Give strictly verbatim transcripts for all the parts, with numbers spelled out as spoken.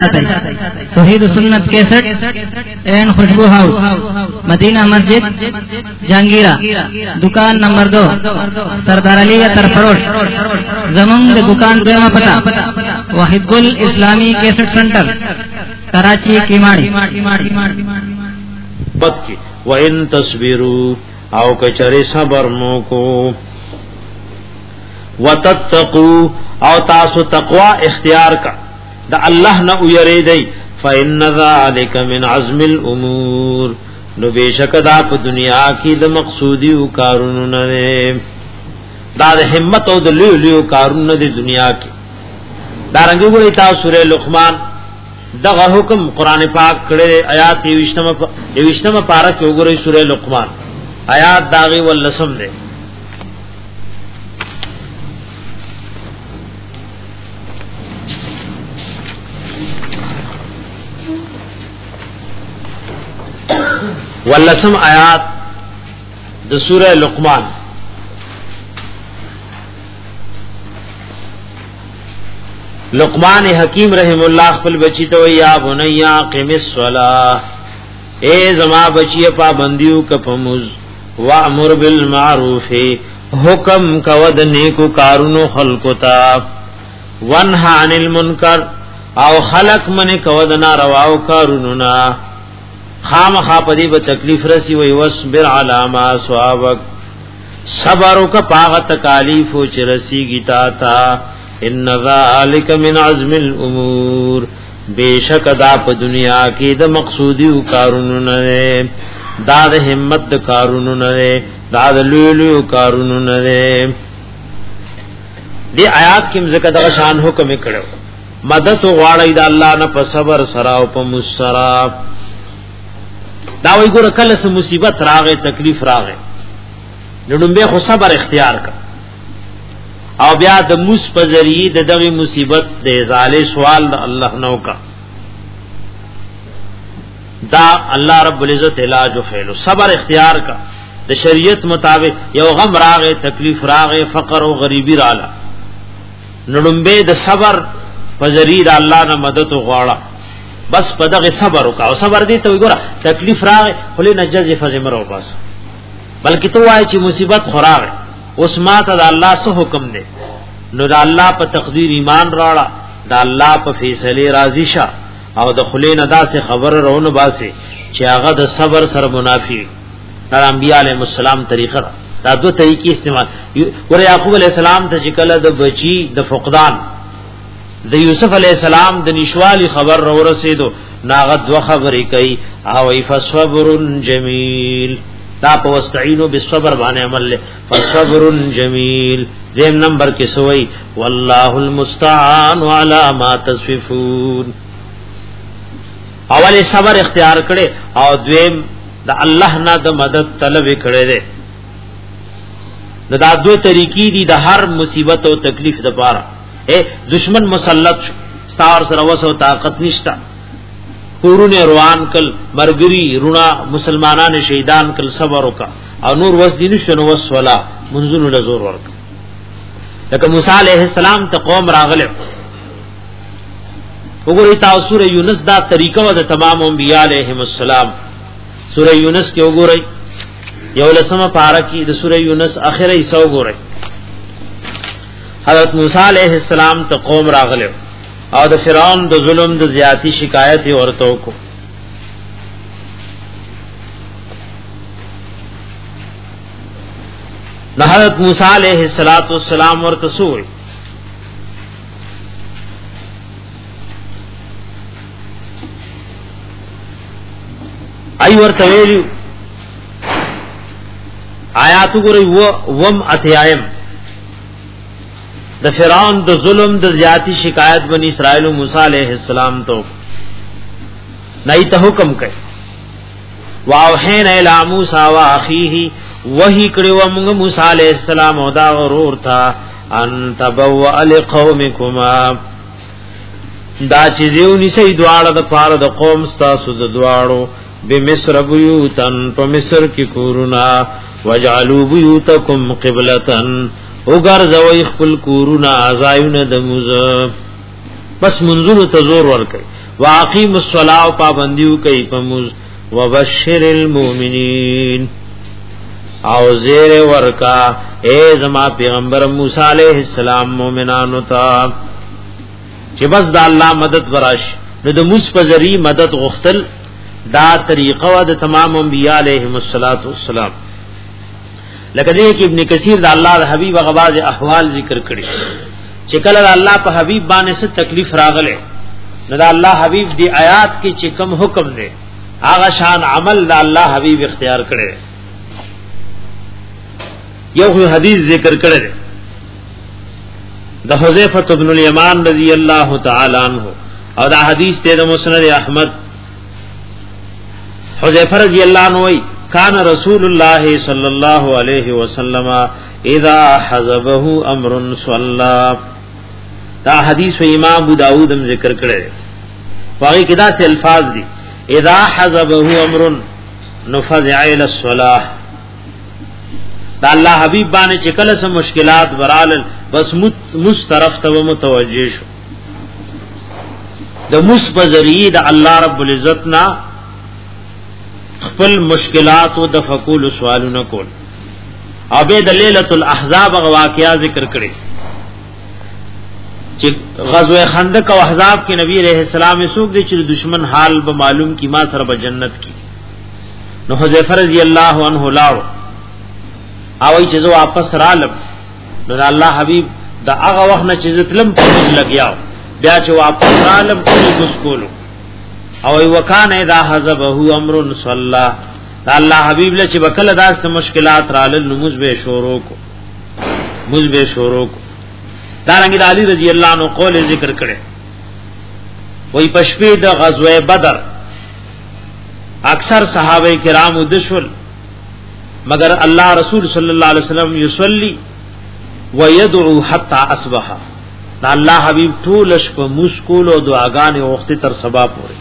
توحید سنت کیسٹ این خوشبو ہاؤس مدینہ مسجد جہانگیرہ دکان نمبر دو سردار علی ترفروش زمون د دکان دویمه پتا واحد گل اسلامی کیسٹ سنٹر کراچی کیماڑی بد کی وَإِن تَصْبِرُوا او کچری صبر مو کو وَتَتَّقُوا او تاسو تقوا اختیار کا دا اللہ نہ یریدی فإن ذلك من عزم الامور نو بیشک دا په دنیا کې د مقصودی او کارونو نه دا د همت او د لیو لیو کارونو د دنیا کې دا رنګ ګورې تاسو سورې لقمان دغه حکم قران پاک کړه آیات یوشتمه یوشتمه پارا کې وګورئ سورې لقمان آیات داغي ولسم ده ولسم آیات د سورہ لقمان لقمان حکیم رحم الله خپل بچی ته یا بنیا قم الصلاة اے زما بچی پابندیو کفمز وامر بالمعروف حکم کود نیکو کارونو خلقتا وانها عن المنکر او خلق من کود نارواو کارونو نا خام خاپدی به تکلیف رسی وی وصبر علی ما صابک صبرو کا پاغ تکالیف او چرسی گیتا تا ان ذالک من عزم الامور بیشک دا په دنیا کې د مقصودی او کارونو نه دا د همت د کارونو نه دا د لولو کارونو نه دی آیات کې مزه کدا شان حکم کړو مدد غواړی د الله نه په صبر سره او په مستراب دا وی ګور کله سم مصیبت راغې تکلیف راغې نړمبه خو صبر اختیار کا او بیا د موس په ذریعہ د دغه مصیبت د ازاله سوال د الله نو کا دا الله رب العزت علاج او فعل صبر اختیار کا د شریعت مطابق یو غم راغې تکلیف راغې فقر او غریبی رااله نړمبه د صبر په ذریعہ د الله نه مدد غواړه بس پدغه صبر وکا او صبر دي ته وګوره تکلیف راغی خلی نجز فزمرو بس بلکې ته وای چې مصیبت خوراغه اوس ماته د الله سو حکم دی نو د الله په تقدیر ایمان راړه د الله په فیصله راضی شه او د خلی نه داسې خبر رونه باسي چې هغه د صبر سره منافي د انبیاء علیهم السلام طریقه دا دوه طریقې استعمال ور یعقوب علیہ السلام ته چې کله د بچی د فقدان د یوسف علی السلام د نشوالی خبر را ورسېدو ناغت دو خبرې کوي او فصبر جمیل دا په واستعینوا بالصبر باندې عمل له فصبر جمیل دیم نمبر کې سوئی والله المستعان علی ما تصفون اول صبر اختیار کړي او دویم د الله نه د مدد طلب کړي دي دا دوه طریقې دي د هر مصیبت او تکلیف د پاره اے دشمن مسلط ستار سره وسو طاقت نشتا کورونه روان کل مرګری رونا مسلمانان شهیدان کل صبر وکا او نور وس دین شنو وسولا منزل نزور ورک لکه موسی علیہ السلام ته قوم راغله وګورئ تاسو سورہ یونس دا طریقہ و د تمام انبیاء علیهم السلام سورہ یونس کې وګورئ یو لسمه پارا کې د سورہ یونس اخره حصہ وګورئ حضرت موسی علیہ السلام ته قوم راغله او د فرعون د ظلم د زیاتی شکایت ورته کو نه حضرت موسی علیہ السلام ورته سوې ای ورته ویلو آیات ګورې و وم اتیایم د فرعون د ظلم د زیاتی شکایت بنی اسرائیل او موسی علیہ السلام ته نه ته حکم کړي واوحینا الی موسی و اخیه وحی کړو موږ موسی علیہ السلام او دا غرور تھا ان تبوا لقومکما دا چې دیو نسی دواړه د پاره د قوم ستاسو د دواړو بمصر بیوتن په مصر کې کورونا وجعلوا بیوتکم قبلتن وګر زوی خپل کورونا ازایونه د موز بس منزل ته زور ور کوي واقیم الصلاة پابندیو کوي پموز وبشر المؤمنین او زیر ورکا اے زما پیغمبر موسی علیہ السلام مومنانو ته چې بس د الله مدد وراش نو د موسی په ذری مدد غختل دا طریقه و د تمام انبیاء علیهم الصلاۃ والسلام. لکه دې کې ابن کثیر د الله د حبیب غواز احوال ذکر کړي چې کله د الله په حبیب باندې څه تکلیف راغله نو د الله حبیب دی آیات کې چې کوم حکم دی هغه شان عمل د الله حبیب اختیار کړي. یو حدیث ذکر کړي د حذیفه بن الیمان رضی الله تعالی عنہ او دا حدیث ته د مسند احمد. حذیفه رضی الله عنہ وی کان رسول الله صلی الله علیه وسلم اذا حزبه امر صلى. دا حدیث و امام ابو داود هم ذکر کړي واغی کدا سے الفاظ دي اذا حزبه امر نفزع الى الصلاه. دا الله حبیب باندې چې کله سم مشکلات ورال بس مسترف ته متوجه شو د مسبذری د الله رب العزت نا خپل مشکلات او د فقول سوالونه کول. ابه د ليله الاحزاب واقعیا ذکر کړي چې غزوه خندق او احزاب کې نبی عليه السلام سوق دي چې دشمن حال به معلوم کی ما سره به جنت کی. نو حذیفه رضی الله عنه لاړو او چې زه واپس رالم نو الله حبیب دا هغه وخت نه چې زتلم په لګیاو بیا چې واپس رالم په مسکولو او وکانه اذا حزبه امر صلى. دا الله حبیب له چې وکله داسې مشکلات رال نماز به شروع کو مز به شروع کو. دا رنګ علی رضی الله عنه قول ذکر کړي وای پښپې د غزوه بدر اکثر صحابه کرام دشول مگر الله رسول صلی الله علیه وسلم یصلی ويدعو حتى اصبح. دا الله حبیب ټول شپه مسکول او دعاګانې وخت تر سبا پورې.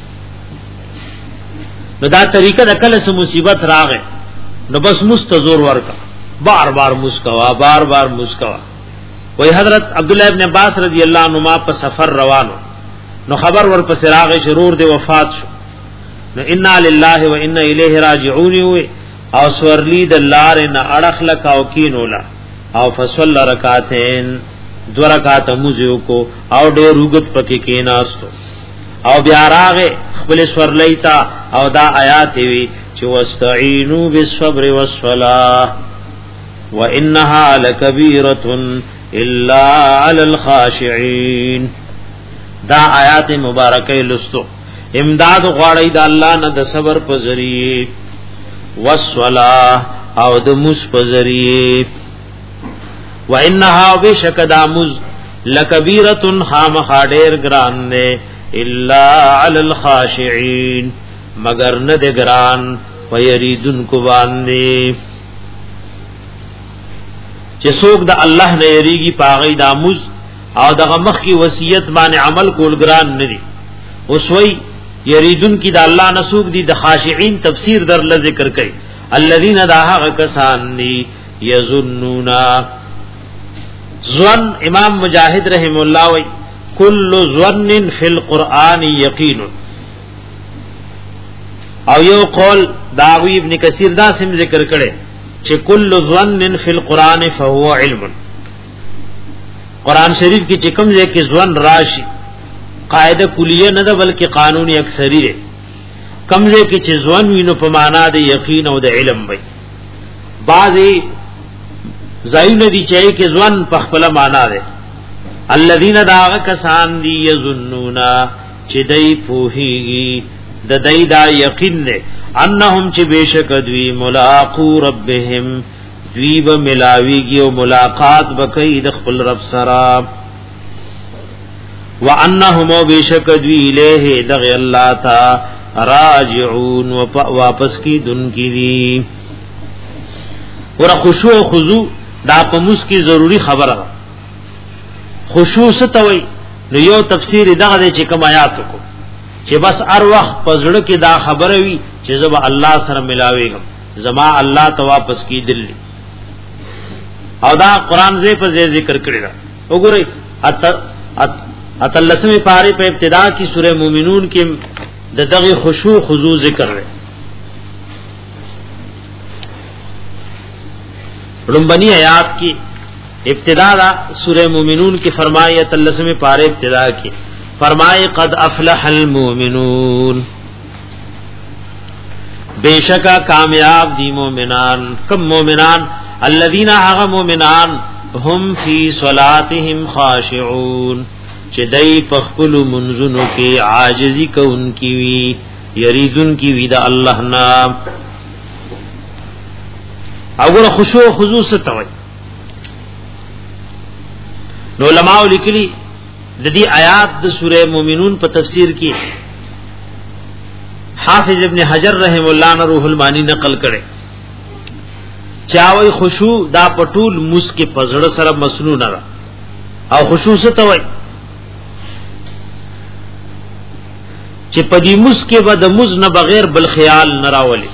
نو دا طریقه د کله سم مصیبت راغې نو بس مستزور ورکا بار بار مسکوا بار بار مسکوا. وای حضرت عبد الله ابن عباس رضی الله عنهما په سفر روانو نو خبر ور پس راغې شرور دی وفات شو نو انا لله و انا الیه راجعون وی او سورلی د لار نه اڑخ لکاو کینولا او فصل رکعتین دو رکعات موزیو کو او ډېر وګت پکې کیناستو او بیا راغه خپل سورلی تا او دا آیات وی چې واستعینوا بالصبر والصلاه وانها لکبیره الا علی الخاشعين. دا آیات مبارکه لستو امداد غواړی د الله نه د صبر په ذریعہ والصلاه او د مس په ذریعہ وانها بشک دامز لکبیره خام خاډیر ګران نه الا علی الخاشعين مگر نه د ګران ويریدن کو باندې چې څوک د الله نه یریږي پاغي دامز او دغه مخ کی وصیت باندې عمل کول ګران نه دي. اوس وی یریدن کی د الله نسوک دي د خاشعين تفسیر در ل ذکر کړي الذين داها کسان دي یظنون ظن. امام مجاهد رحم الله وی کل ظن فی القرآن یقین. او یو قول داوی ابن کثیر دا سم ذکر کړي چې کل ظن فی القرآن فهو علم. قرآن شریف کی چې کوم ځای کې ظن راشي قاعده کلیه نه ده بلکې قانوني اکثری ده. کوم ځای کې چې ظن وینو په معنا د یقین او د علم وي. بعضی زایونه دي چې کې ظن په خپل معنا ده. الذين داغ کسان دي یظنون چې دای پوهیږي د دای دا یقین ده انهم چې بشک دوی ملاقات ربهم دوی به ملاویږي او ملاقات وکړي د خپل رب سره وانهم بشک دوی الیه دغ الله تا راجعون و واپس کی دن کی دی. ور خشوع خضوع دا په موس کی ضروری خبره. خشوع ستوي نو یو تفسیر دغه چې کوم آیات کو چې بس هر وخت پزړه کې دا خبره وي چې زب الله سره ملاويږم زما الله ته واپس کی دل. او دا قران زې په ذکر کړی دا وګورئ اتلسمه پاره په ابتدا کی سورہ مومنون کې د دغه خشوع خضوع ذکر ہے. رنبنی آیات کی ابتدا دا سورہ مومنون کی فرمائے اتلسمه پاره ابتدا کی فرمائے قد افلح المؤمنون بیشکا کامیاب دی مومنان. کم مومنان؟ الذین هغه مومنان هم فی صلاتهم خاشعون چې دای په خپل منځونو کې عاجزی کوونکی وی یریدون کی وی د الله نام. اور خشوع خضوع ستوي نو علماء لیکلي د دې آیات د سوره مومنون په تفسیر کې حافظ ابن حجر رحم الله نے روح المانی نقل کړي چاوي خشوع دا پټول مسکه پزړه سره مسنون را او خشوع څه توي چې پدی مسکه به د مز نه بغیر بل خیال نه راولي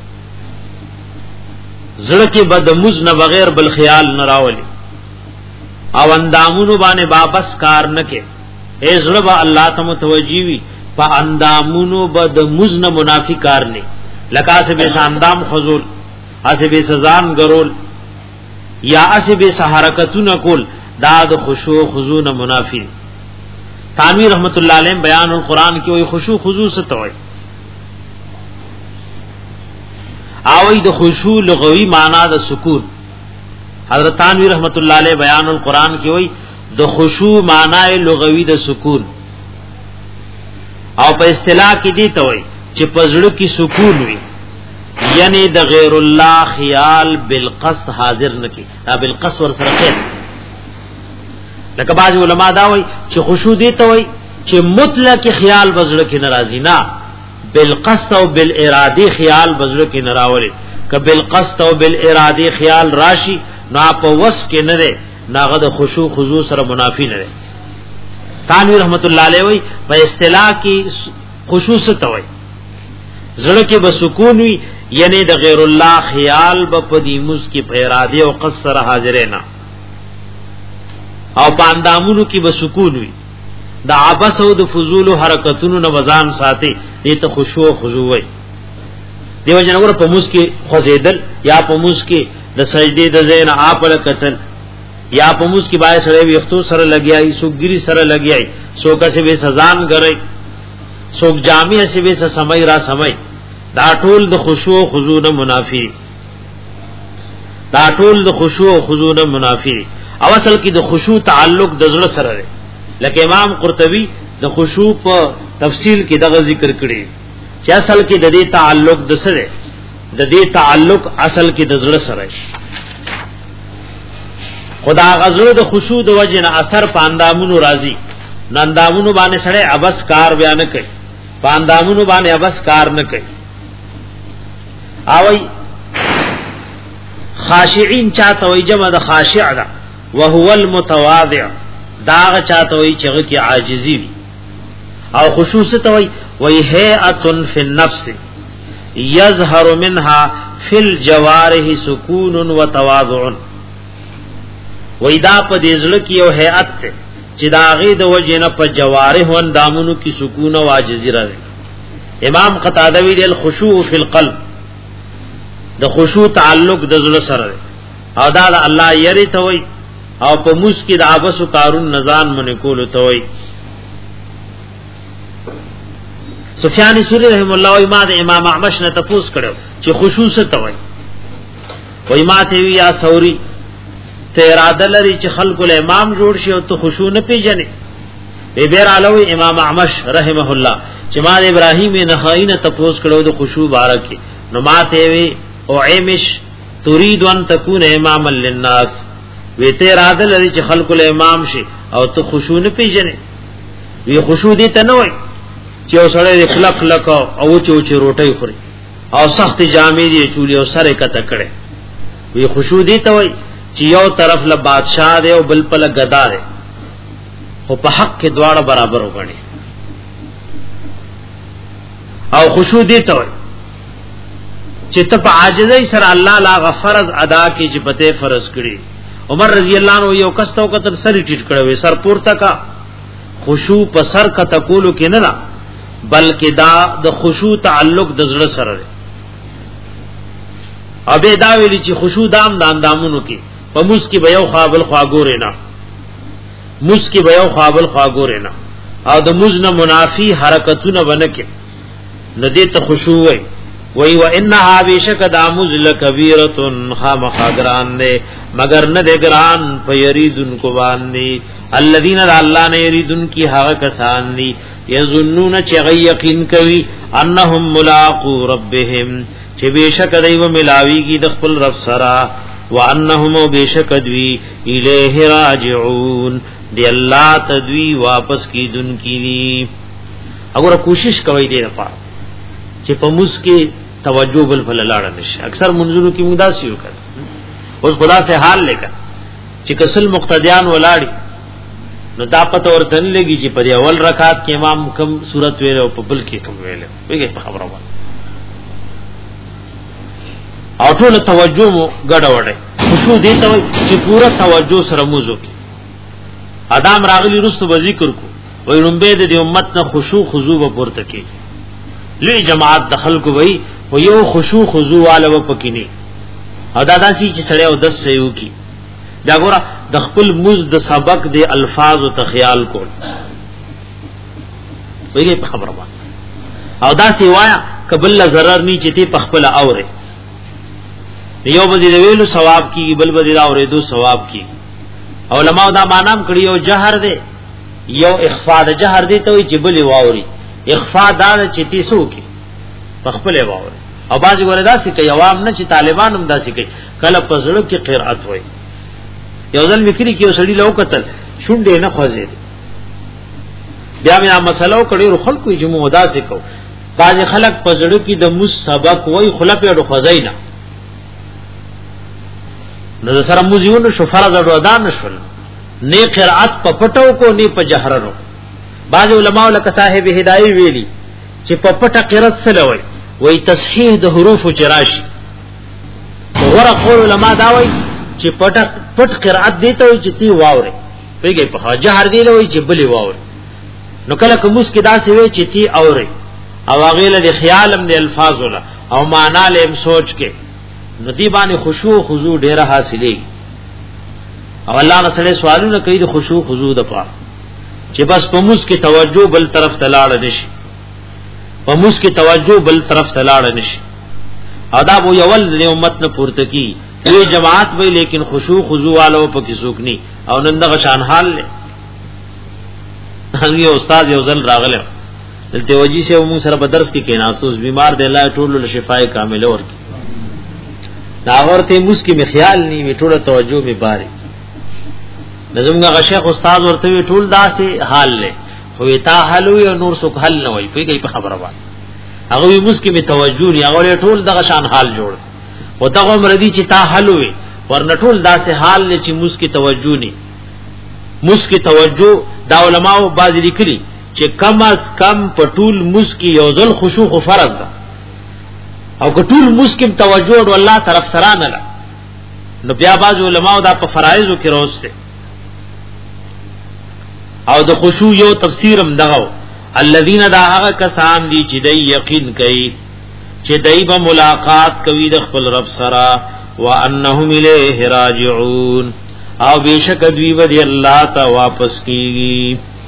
زړه کې به د مز نه بغیر بل خیال نه راولي او اندامونو باندې واپس کار نه کې اے زړه به الله ته متوجي وي په اندامونو به د مز نه منافي کار نه لکه سے به اندام خذول اسه به سزان غرول یا اسه به حرکتونه کول دا د خشوع خضوع نه منافي. تانوی رحمت اللہ علیہ بیان القرآن کی وہی خشوع خضوع سے توئی آوئی د خشوع لغوی معنی د سکون. حضرت تانوی رحمت اللہ علیہ بیان القرآن کی وہی د خشوع معنی لغوی د سکون او په اصطلاح کې دی توئی چې پزړه کی سکون وي یعنی د غیر الله خیال بالقصد حاضر نکی دا بالقصد ور سره خیر. لکه بعض علماء دا وای چې خشوع دی ته وای چې مطلق خیال بزړه کې ناراضی نه بالقصد او بالاراده خیال بزړه کې نراولي ک بالقصد او بالاراده خیال راشي نو په وس کې نه ده ناغه د خشوع خضوع سره منافی نه ده. تانوی رحمت الله علیه وای په اصطلاح کې خشوع څه توي زړه کې بسکون وي یعنی د غیر الله خیال به په دې مز کې په اراده او قصد سره حاضر نه او پاندامونو کی بسکون وی دا عبس او د فضول حرکتونو نه وزان ساتي دې ته خشوع خضوع وي. دیو جنور په موس کې خوځیدل یا په موس کې د سجدي د زین اپل قتل یا په موس کې بای سره ویختو سره لګیای سوګری سره لګیای سوکه سے به سزان غړي سوک جامع سے به سمای را سمای دا ټول د خشوع خضوع نه منافي دا ټول د خشوع خضوع نه منافي. او اصل کې د خشوع تعلق د زړه سره دی لکه امام قرطبي د خشوع په تفصیل کې دغه ذکر کړی چې اصل کې د دې تعلق د سره د دې تعلق اصل کې د زړه سره خدا غزړه د خشوع د وجه نه اثر پاندامونو راضي نندامونو باندې سره ابس کار بیان کوي پاندامونو باندې ابس کار نه کوي. اوي خاشعين چاته وي جمع د خاشع ده وهو المتواضع داغ چاته وي چې کی عاجزی وي او خشوع ته وي وي هيئه فی النفس يظهر منها فی الجوارح سکون وتواضع وي دا په دې ځل کې یو هيئت چې داغه د وجه نه په جوارح و اندامونو کې سکون او عاجزی راځي. امام قتاده وی د خشوع فی القلب د خشوع تعلق د زړه سره او دا د الله یری ته وي او په موس کې د ابسو کارون نزان منه کول ته وي. سفیان ثوری رحم الله او امام امام اعمش نه تفوس کړو چې خشوع څه ته وي وای ما ته وی یا ثوری ته اراده لري چې خلق له امام جوړ شي او ته خشوع نه پیژنې به بیر علوی امام اعمش رحمه الله چې ما ابراهیم نخائی نه تفوس کړو د خشوع بارکه نو ما ته وی او عیمش تريد ان تكون اماما للناس وی ته اراده لري چې خلق له امام شي او ته خشوع نه پیژنې وی خشوع دې ته نه وای چې اوسړې خلق لک او چوچ روټي خوري او سخت جامې دي چولي او سره کته کړي وی خشوع دې ته وای چې یو طرف له بادشاہ دی او بل په غدا دی او په حق کې دواړه برابر وګڼي او خشوع دې ته وای چې ته په عاجزۍ سره الله لا غفرض ادا کی چې پته فرض کړي. عمر رضی الله عنه یو کس تو کتر سر ټیټ کړو سر پورته کا خشوع په سر کا تقولو کې نه نه بلکې دا د خشوع تعلق د زړه سره دی. ابه دا ویلی چې خشوع دام د اندامونو کې په موس کې به یو خابل خواګورې نه موس کې به یو خابل خواګورې نه او د موز نه منافی حرکتونه ونکې ندی ته خشوع وي وی و انها بیشک داموز لکبیرۃ خامخاگران نے مگر نہ دے گران فیریدن کو باندی الذین اللہ نے یریدن کی حق کسان دی یظنون چغی یقین کوي انهم ملاقو ربهم چې بیشک دیو ملاوی کی د خپل رب سرا وانهم بیشک دوی الیہ راجعون دی اللہ تدوی واپس کی دن کی دی. اگر کوشش کوي دې لپاره چې په موس کې توجه بل فل لاړ نشي. اکثر منځونو کې موږ داسې وکړ اوس خدا سے حال لیکه چې کسل مقتدیان ولاړی نو دا پته ورته لګي چې په اول رکعت کې امام کم صورت ویل او په بل کې کم ویل ویګه په خبره وایي او ټول توجه مو ګډه وړه خشوع دې ته چې پورا توجه سره موزو کې ادم راغلی رستو به ذکر کو وای لومبه دې امت نه خشوع خضوع به پورته کې لوی جماعت دخل کو وای و یو خشوع خضوع والو پکینی او دا داسي چې سړی او دس سيو کی دا ګوره د خپل موز د سبق د الفاظ او تخیال کول ویګه په خبره وای او دا سی وایا قبل ضرر نی چې تی په خپل اوره یو به دې ویلو ثواب کی بل به دې اوره دو ثواب کی علماء دا مانام کړي او جهر دې یو اخفاء د جهر دې ته وي چې بل واوري اخفاء دا چې تیسو کی خپل واوري او باځي وردا سي کوي عوام نه چې طالبان هم داسي کوي کله پزړو کې قرأت وای یو ځل وکړي کې وسړي لو قتل شونډې نه خوځي بیا مې مسله کړي رو خلکو جمعو داسي کو باځي خلک پزړو کې د مس سبق وای خلک یې خوځینا نو سره موزیونو شو فرض او ادا نشول نه قرأت په پټو کو نه په جهرو بعض علماء لک صاحب هدايه ویلي چې په پټه قرأت سره وای وای تصحیح د حروف چراشی وګوره قول علماء دا وای چې پټ پټ قرأت دیته وای چې تی واوره پیږي په جهر دی وای چې بلی واوره نو کله کومس کې دا سی وای چې تی اوره او غیله د خیالم د الفاظ ولا او معنا لم سوچ کې ندی باندې خشوع خضوع ډیره حاصلې او الله نه سره سوالونه کوي د خشوع خضوع د پاره چې بس په موس کې توجه بل طرف ته لاړ نشي په موس کې توجه بل طرف ته لاړ نشي آداب یو ول د امت نه پورته کی وی جماعت وی لیکن خشوع خضوع والو په کې سوکني او نن دغه شان حال له هغه استاد یو ځل راغله دلته وجی سے موږ سره په درس کې کیناسوس بیمار دی الله ټول له شفای کامله ورکړي دا ورته موس کې می خیال نی می ټول توجه می باري نظمغه شیخ استاد ورته ټول داسې حال له خو تا حل او نور څوک حل نه وای په کې خبره وای هغه موس کې می توجه نی هغه ټول دغه شان حال جوړ او دغه مردی چې تا حل وي ورنه ټول داسې حال نه چې موس کې توجه نی موس کې توجه دا علماء باز لیکلي چې کم از کم په ټول موس کې یو ځل خشوع خو فرض ده او کټول مسکم توجه او الله طرف سره نه لا نو بیا باز علماء دا په فرایضو کې روسته او د خشوع یو تفسیرم دغه الذين دا هغه کسان دي چې د یقین کوي چې دای په ملاقات کوي د خپل رب سره وانهم الیه راجعون او بیشک دوی ودی الله ته واپس کیږي.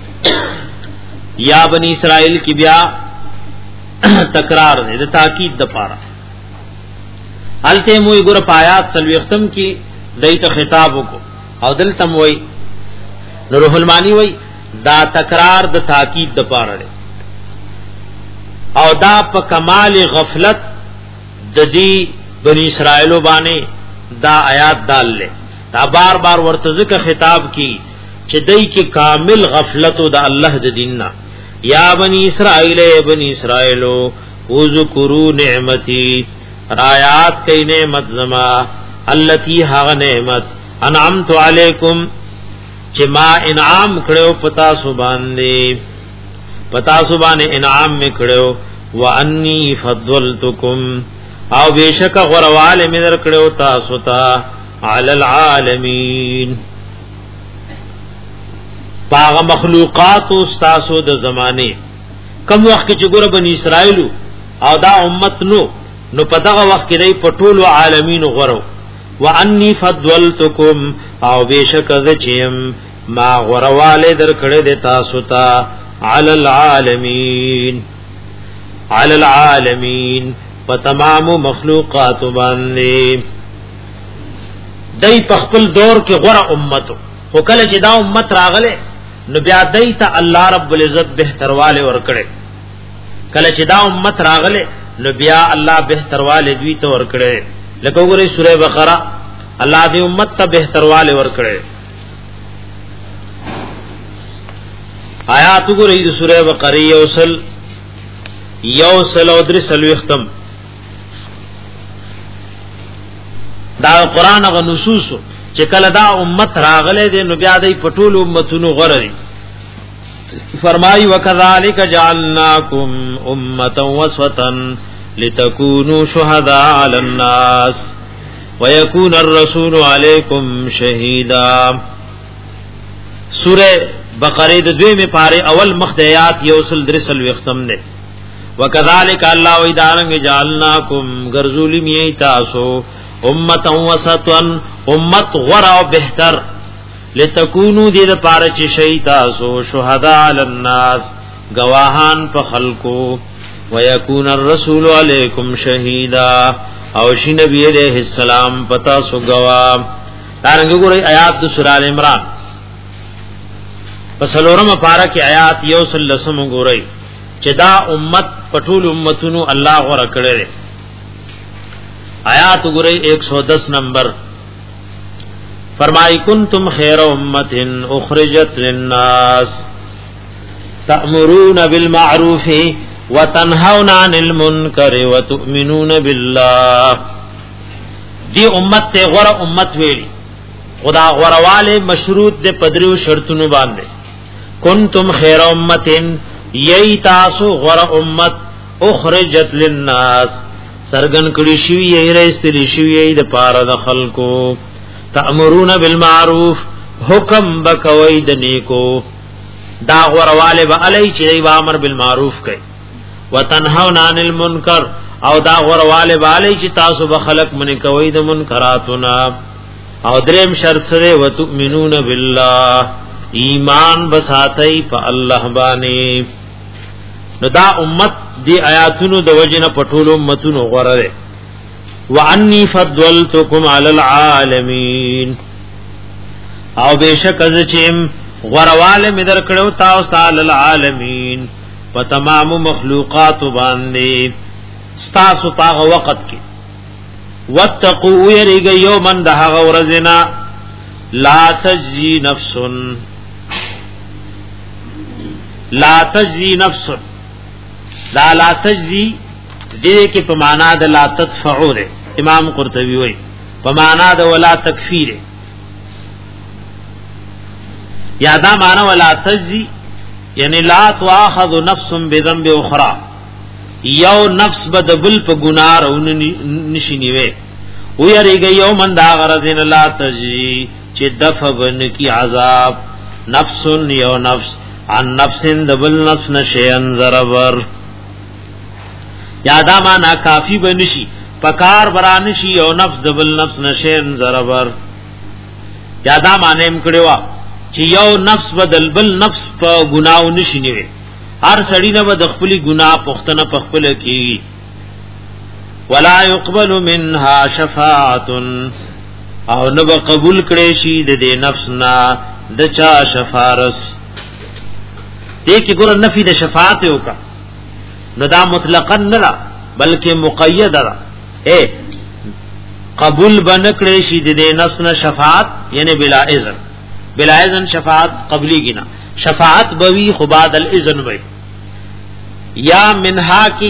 یا بنی اسرائیل کی بیا تکرار دے دا تاکید دا پارا حالتے موئی گر پایات سلوی اختم کی دیتا خطابو کو او دلتم وئی نروح المانی وئی دا تکرار دا تاکید دا پارا دے او دا پا کمال غفلت دا دی بنی اسرائیلو بانے دا آیات دال لے دا بار بار ورتزک خطاب کی چھ دی کی کامل غفلتو دا اللہ دا دیننا یا بنی اسرائیل بنی اسرائیلو وذکروا نعمتی رایات کئی نعمت زما اللتی حق نعمت انعمت علیکم چه ما انعام کڑیو پتا سباندے پتا سبانے انعام میں کڑیو وانی فضلتکم او بیشک غروال مدر کڑیو تاسوتا علی العالمین پاغه مخلوقات او استاسو د زمانه کم وخت چې ګور بنی اسرائیل او دا امت نو نو په دغه وخت کې دی په ټولو عالمین غرو وانی فضلتکم او بشک ذچم ما غرواله در کړه د تاسو ته علی العالمین علی العالمین په تمام مخلوقات باندې دای په خپل دور کې غره امتو خو کله چې دا امت راغله نو بیا دای ته الله رب العزت بهترواله ور کړه کله چې دا امت راغله نو بیا الله بهترواله دوی ته ور کړه لکه وګورئ سوره بقره الله دې امت ته بهترواله ور کړه آیات وګورئ سوره بقره یوصل یوصل او در سلوي ختم دا قران غ نصوص چې کله دا امت راغله دي نو بیا دې پټول امتونو غره فرمای وکذالک جعلناکم امه وسطا لتكونوا شهداء على الناس ويكون الرسول عليكم شهيدا سوره بقره د دوی می پاره اول مخدیات یوصل درسل وختم نه وکذالک الله ویدارنګ جعلناکم غرذولی می تاسو امه وسطا امت غرا او بهتر لتكونوا دې د پاره چې شي تاسو شهدا علی الناس گواهان په خلقو ويكون الرسول علیکم شهیدا او شی نبی علیہ السلام پتا سو گواه دارنګ ګورئ آیات د سورہ ال عمران پسلورم پارا کې آیات یو سلسم ګورئ چې دا امت پټول امتونو الله غره کړي آیات ګورئ ایک سو دس نمبر فرمائی کنتم خیر امت اخرجت للناس تأمرون بالمعروف وتنهون عن المنکر وتؤمنون بالله دی امت ته غره امت ویلی خدا غرواله مشروط دے پدریو شرطونو باندې کنتم خیر امت یی تاسو غره امت اخرجت للناس سرغن کړي شی یی رستلی شی یی د پاره د خلکو تأمرون بالمعروف حکم بکوی د نیکو دا غرواله به علی چې امر بالمعروف کوي وتنهون عن المنکر او دا غرواله به علی چې تاسو به خلق منی کوي د منکراتنا او دریم شرط سره وتؤمنون بالله ایمان بساتای په الله باندې نو دا امت دی آیاتونو د وجنه پټول امتونو غره وانی فضلتکم علی العالمین او بیشک از چیم غرواله می در کړو تاسو علی العالمین په تمام مخلوقات باندې تاسو په وخت کې واتقوا یریګ یومن دغه ورځنا لا تجزی نفس لا تجزی نفس لا لا تجزی دې کې په معنا د لا تدفعو ده امام قرطبي وایي په معنا د ولا تکفیر یا دا معنا ولا تجزی یعنی لا تواخذ نفس بذنب اخرى یو نفس بدبل په ګناه رون نشینیوي و یریږي یو من دا غرضین لا تجزی چې دفع بن کی عذاب نفس یو نفس عن نفس دبل نفس نشین زربر یادا معنا کافی بنشي پکار برانشي یو نفس دبل نفس نشین زربر یادا معنا هم کړي چې یو نفس بدل بل نفس په ګناو نشي نیوي هر سړی نه بد خپل ګناه پختنه پخپل کی ولا يقبل منها شفاعت او نو قبول کړي شي د دې نفس نه د چا شفارس دې کې ګور نفي د شفاعت وکا نو دا مطلقاً نه بلکې مقید ده اے قبول بنکړي شي د دې نفس نه شفاعت یعنی بلا اذن بلا اذن شفاعت قبلی گنا شفاعت بوی خباد الاذن وی یا منها کی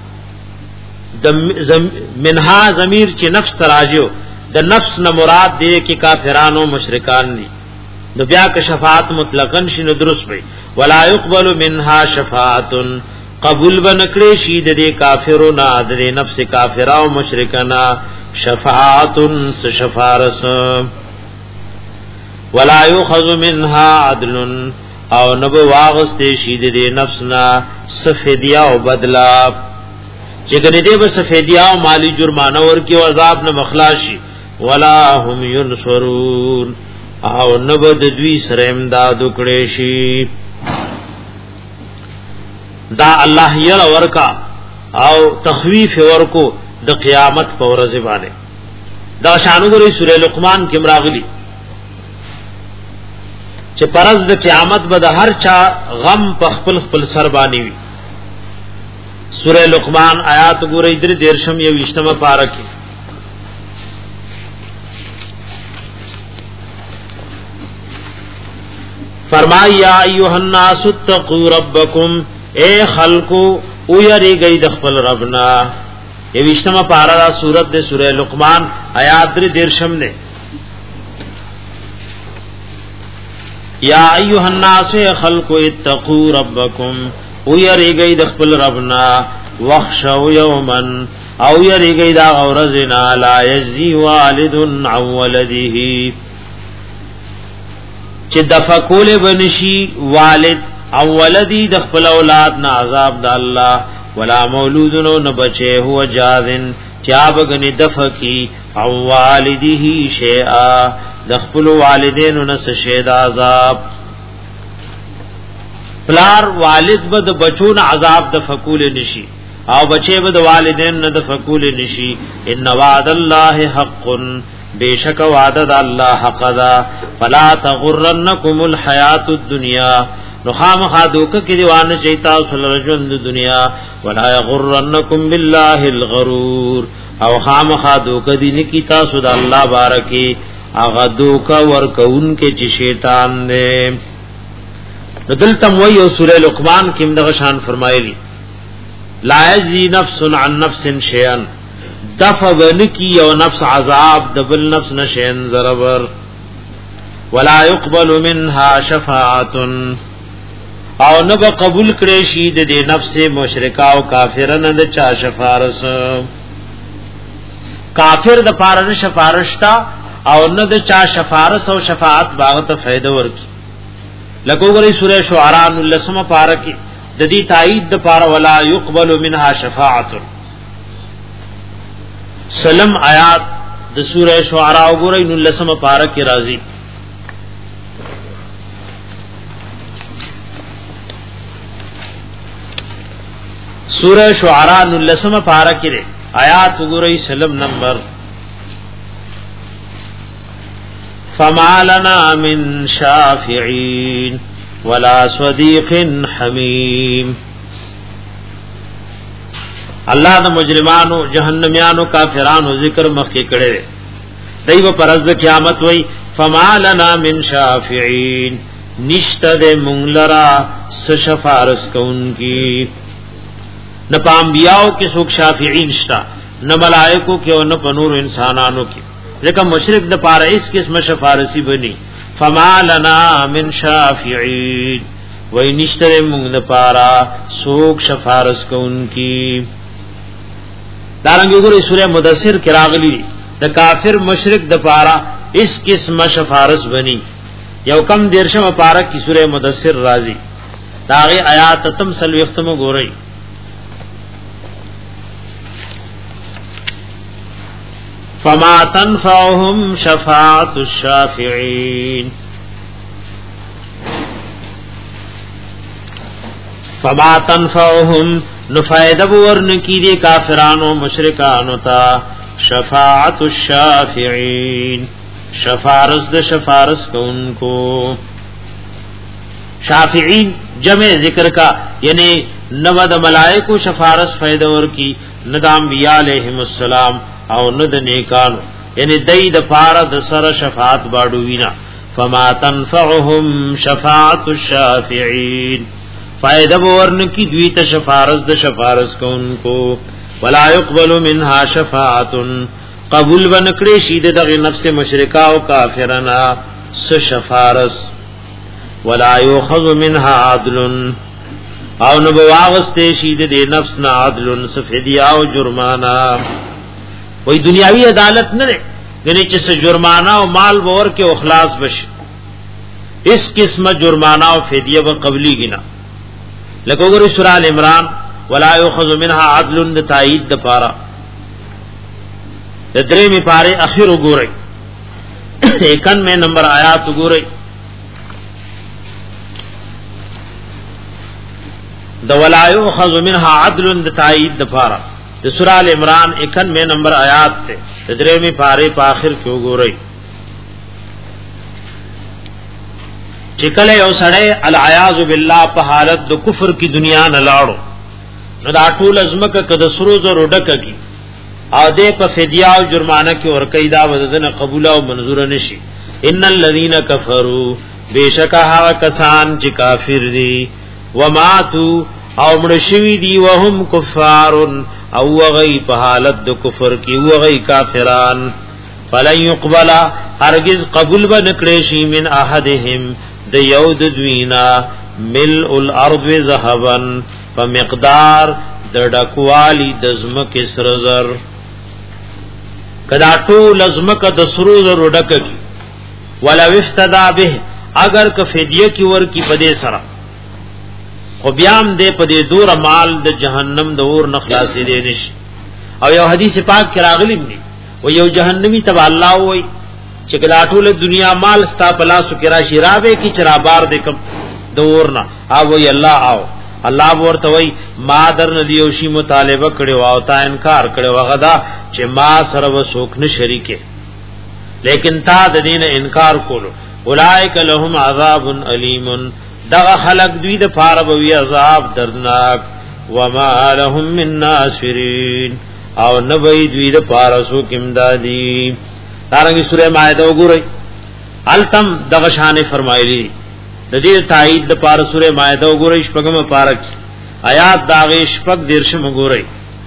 منها ضمیر چې نفس تراجو د نفس نه مراد دی کې کافرانو مشرکان دي نو بیا که شفاعت مطلقاً شنو درست وی ولا يقبل منها شفاعت قبول بنکړي شي د دې کافرو نه د نفس کافرانو مشرکانا شفاعت شفارس ولا يؤخذ منها عدل او نبو واغسته شید دې نفسنا سفیدیا او بدلا چې کنه دې به سفیدیا او مالی جرمانه ورکی او عذاب نه مخلاصي ولا هم ينصرون او نبد دوی سره امداد وکړي شي دا الله یې ورکا او تخویف ورکو د قیامت په ورځ باندې دا شانو غوړي سورې لقمان کې مراغلي چې پرز د قیامت به د هر چا غم په خپل خپل سر باندې وي سورې لقمان آیات ګورې در دیرشم یو اجتماع پارا کې فرمایا ایها الناس اتقوا ربکم اے خلقو او یری گئی د خپل ربنا یہ وشتمه پارا دا سورت دے سورہ لقمان آیات در دیرشم نے یا ایها الناس خلقوا اتقوا ربکم او یری گئی د خپل ربنا واخشوا یوما او یری گئی دا غورزنا لا یجزی والد عن ولده چې دفقول بنشي والد او ولدی د خپل اولاد نه عذاب د الله ولا مولودن نو بچي هو جاذن چا بغنی دفقي او والده شیئا د خپل والدین نو شی د عذاب پلار والد بد بچون عذاب د فقول نشي او بچي بد والدین نه د فقول نشي ان وعد الله حق بیشک وعده د الله حق دا فلا تغرنکم الحیات الدنیا نو خامخا دوک کی دیوان شیطا سلرجند دنیا ولا یغرنکم بالله الغرور او خامخا دوک دین کی تاسو د الله بارکی اغه دوک ورکون کې چې شیطان نے بدلتم وی او سورہ لقمان کې دغه شان فرمایلی لا یزی نفس عن نفس شیئا دفع بنکی او نفس عذاب دبل نفس نشین زربر ولا يقبل منها شفاعت او نب قبول کړي شي د نفس مشرکا او کافرن د چا شفارس کافر د پاره شفارشتا او نه د چا شفارس او شفاعت باغ ته فائدہ ورکی لکه وګورئ سورہ شعراء نلسمه پاره کې د دې تایید د پاره ولا يقبل منها شفاعت سلم آیات د سورہ شعراء وګورئ نلسمه پاره کې راځي سورہ شعراء نلسمه پاره کې آیات وګورئ سلم نمبر فما لنا من شافعين ولا صديق حميم الله د مجرمانو جهنميانو کافرانو ذکر مخکې کړي دایو پرز د قیامت وای فما لنا من شافعين نشته د مونږ لرا س شفارس کوونکی نه پامبیاو کې څوک شافعین شتا نه ملائکو کې او نه پنور انسانانو کې ځکه مشرک د پاره اس قسم شفارسی بني فما لنا من شافعين وای نشته مونږ د پاره څوک شفارس کوونکی دارنګ وګورئ سورہ مدثر کې راغلي د کافر مشرک د پاره اس قسم شفارس بني یو کم دیرشم پاره کې سورہ مدثر راځي داغه آیات تم سلو ختم وګورئ فما تنفعهم شفاعت الشافعين فما تنفعهم نفائدہ ورن کی دی کافرانو مشرکانو تا شفاعت الشافعين شفارس د شفارس کون کو شافعین جمع ذکر کا یعنی نو د ملائکو شفارس فائدہ ور کی ندام انبیاء علیہم السلام او ند نیکانو یعنی دای د پاره د سره شفاعت باډو وینا فما تنفعهم شفاعت الشافعين فائدہ ورن کی دوی ته شفارس د شفارس کوونکو ولا يقبل منها شفاعت قبول ونکړي شي د نفس مشرکا او کافرنا س شفارس ولا يؤخذ منها عدل او نو واغسته شي د نفس نه عدل سفدیا او جرمانه وای دنیاوی عدالت نه نه یعنی چې څه جرمانه او مال ور کې اخلاص بشي اس قسم جرمانہ او فدیہ و قبلی گنا لکه وګورئ سورہ ال عمران ولا یؤخذ منها عدل تایید د پارا د درې می پاره اخر وګورئ اکانوے نمبر آیات وګورئ د ولا یؤخذ منها عدل تایید د پارا د سورہ ال عمران اکانوے نمبر آیات ته د درې می پاره په اخر کې وګورئ چکل یو سړی العیاذ بالله په حالت د کفر کی دنیا نه لاړو نو دا ټول ازمکه کده سروز او ډکه کی او دې په فدیه او جرمانه کې ور کیدا ودنه قبول او منظور نشي ان الذين كفروا بشکها کسان چې کافر دي وماتوا او مرشوی دي وهم کفار او وغی په حالت د کفر کې وغی کافران فلن يقبل هرگز قبول بنکړي شي من احدهم د یود دوینا ملء الارض ذهبا فمقدار د ډکوالی د زمکه سرزر کدا ټول زمکه د سرزر ډک کی ولا افتدا به اگر ک فدیه کی ور کی پدې سره خو بیام دې پدې دور مال د جهنم د اور نخلاصې دې نشي او یو حدیث پاک کې راغلی دی و یو جهنمی تبع الله وای چې کدا ټول دنیا مال ستا پلاسو کې راشي راوي کی چرابار دې کم دورنا او وی الله او الله ورته وای ما در ندیو شی مطالبه کړو او تا انکار کړو غدا چې ما سره وسوک نه شریکه لیکن تا د دین انکار کولو اولائک لهم عذاب علیم دغه خلق دوی د پاره بوي عذاب دردناک وما لهم من ناصرین او نبی دوی د پاره سو کیمدادی دارنګه سوره مائده وګورئ التم دغه شان فرمایلی د دې تایید د پاره سوره مائده وګورئ شپږم پارک آیات داغه شپږ دیرشم وګورئ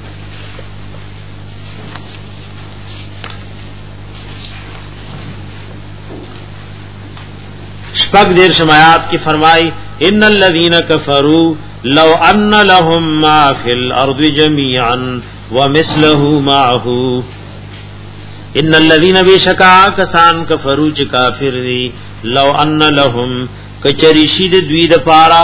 شپږ دیرشم آیات کی فرمای ان الذين كفروا لو ان لهم ما في الارض جميعا ومثله معه ان الذين بشکا کسان کفروا چې کافر دي لو ان لهم کچریشی د دوی د پارا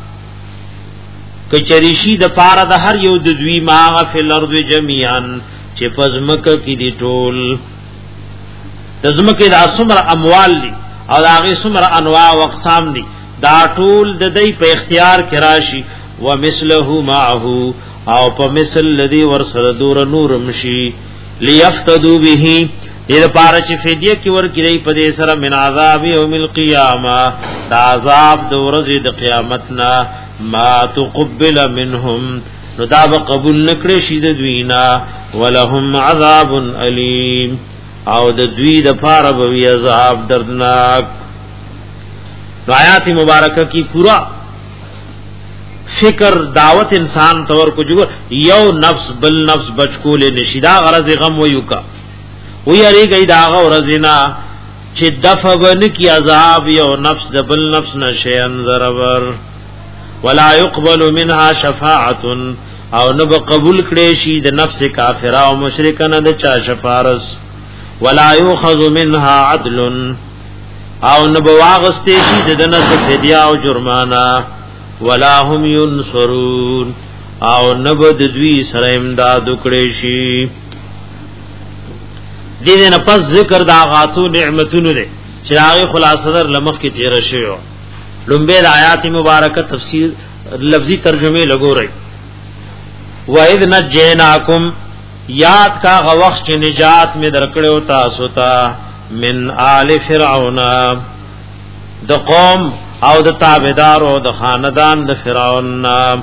کچریشی د پارا د هر یو د دوی ماغ فی الارض جميعا چې پزمک کی دی ټول دزمک د اسمر اموال دي او داغه سمر انواع او اقسام دي دا ټول د دې په اختیار کې راشي ومثله معه او په مثل الذي ورسل دور نور مشي ليفتدوا به دې پاره چې فدیه کې ور کړی په دې سره من عذاب یوم القیامه دا عذاب د ورځې د قیامت نه ما تقبل منهم نو دا به قبول نکړي شي د دوینا ولهم عذاب الیم او د دوی د پاره به عذاب دردناک آیات مبارکه کی پورا فکر دعوت انسان تور کو جو یو نفس بل نفس بچ کو لے نشیدا غرض غم ویو کا وی اری گئی داغه ورزینا چې دفع ون کی عذاب یو نفس د بل نفس نشه انذرور ولا يقبل منها شفاعه او نب قبول کړي شي د نفس کافر او مشرک نه د چا شفارس ولا يؤخذ منها عدل او نبواغستی شي د دنه فدیه او جرمانه ولا هم ينصرون او نبد دوی سره امداد وکړي شي دې نه پس ذکر دا غاتو نعمتونو دي چې هغه خلاصه در لمخ کې تیر شوی لومبه آیات مبارکه تفسیر لفظي ترجمه لګورئ وَإِذْ نَجَّيْنَاكُمْ یاد کا غوخ چې نجات می درکړو تاسو ته من آل فرعون د قوم او د تابعدارو د خاندان د فرعون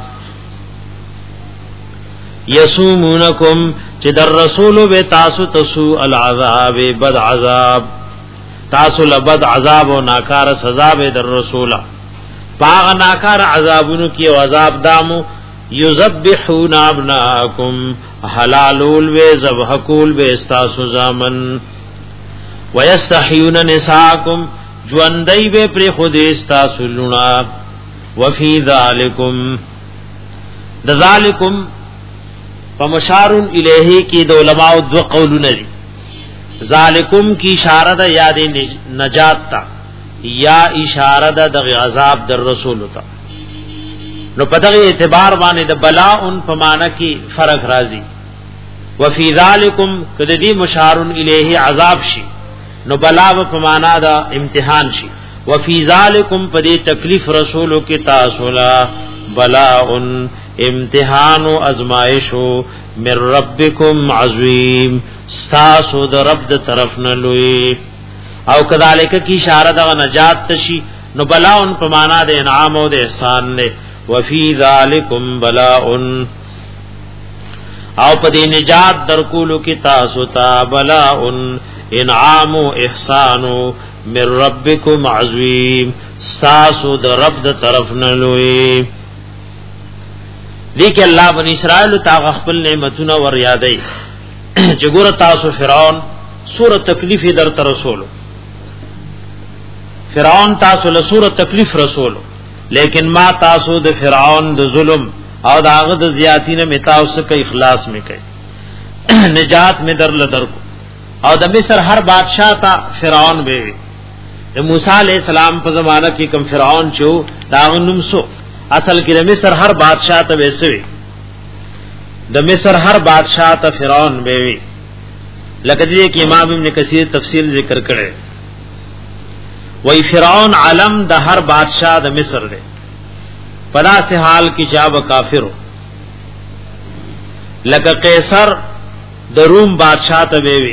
یسومونکم چې در رسول به تاسو تسو العذاب بد عذاب تاسو لبد عذاب او ناکار سزا به در رسولا باغ ناکار عذابونو کی عذاب دامو یذبحون ابناکم حلالول و ذبحکول به استاسو زامن ويستحيون نساءكم ژوندۍ به پر خود استاسو لونا وفي ذالکم د ذالکم فمشار الیه کی د علماء دو قولونه دي ذالکم کی اشاره د یاد نجات تا یا اشاره ده د عذاب در رسول ته. نو په دغه اعتبار باندې د بلاء په معنا کې فرق راځي. وفي ذالکم کده دی مشار الیه عذاب شي نو بلا په معنا دا امتحان شي. وفي ذالکم په دې تکلیف رسولو کې تاسو لا بلاء امتحان و ازمائش من ربکم عظیم استاسو د رب د طرف نه لوی. او کذالک کی اشاره د نجات تشي نو بلاء په معنا د انعام او د احسان نه. وفي ذالکم بلاء او په دې نجات درکولو کې تاسو ته بلاء انعام او احسان من ربکم عظیم استاسو د رب د طرف نه لوی. لیکن الله بنی اسرائیل تا خپل نعمتونه ور یادای چې ګور تاسو فرعون سوره تکلیف در تر رسول فرعون تاسو له سوره تکلیف رسول لیکن ما تاسو د فرعون د ظلم او د هغه د زیاتی نه متاوس کې اخلاص می کوي نجات می در لدر کو. او د مصر هر بادشاہ تا فرعون به د موسی علی السلام په زمانہ کې کوم فرعون چو دا نوم سو اصل کې د مصر هر بادشاہ ته وسوي د مصر هر بادشاہ ته فرعون به وي. لکه دې کې امام ابن کثیر تفصیل ذکر کړي وای فرعون علم د هر بادشاہ د مصر دی پدا سے حال کی جاب کافرو. لکه قیصر د روم بادشاہ ته وی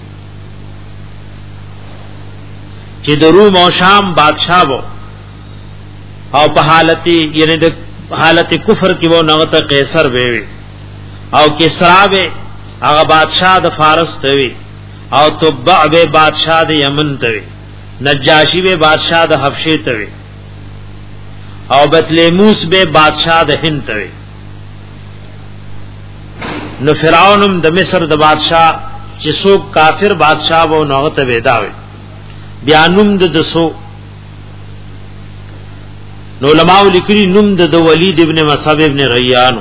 چې د روم او شام بادشاہ وو او په حالت یعنی د حالت کفر کې وو نو ته قیصر وی او کسرا به هغه بادشاہ د فارس ته وی او تبع به بادشاہ د یمن ته وی نجاشی به بادشاہ د حبشې ته وی او بطلیموس به بادشاہ د هند ته وی. نو فرعونم د مصر د بادشاہ چې څوک کافر بادشاہ وو نو ته ویداوي بیانوم د دسو. نو علماء لیکلي نوم د ولید ابن مصعب ابن ریان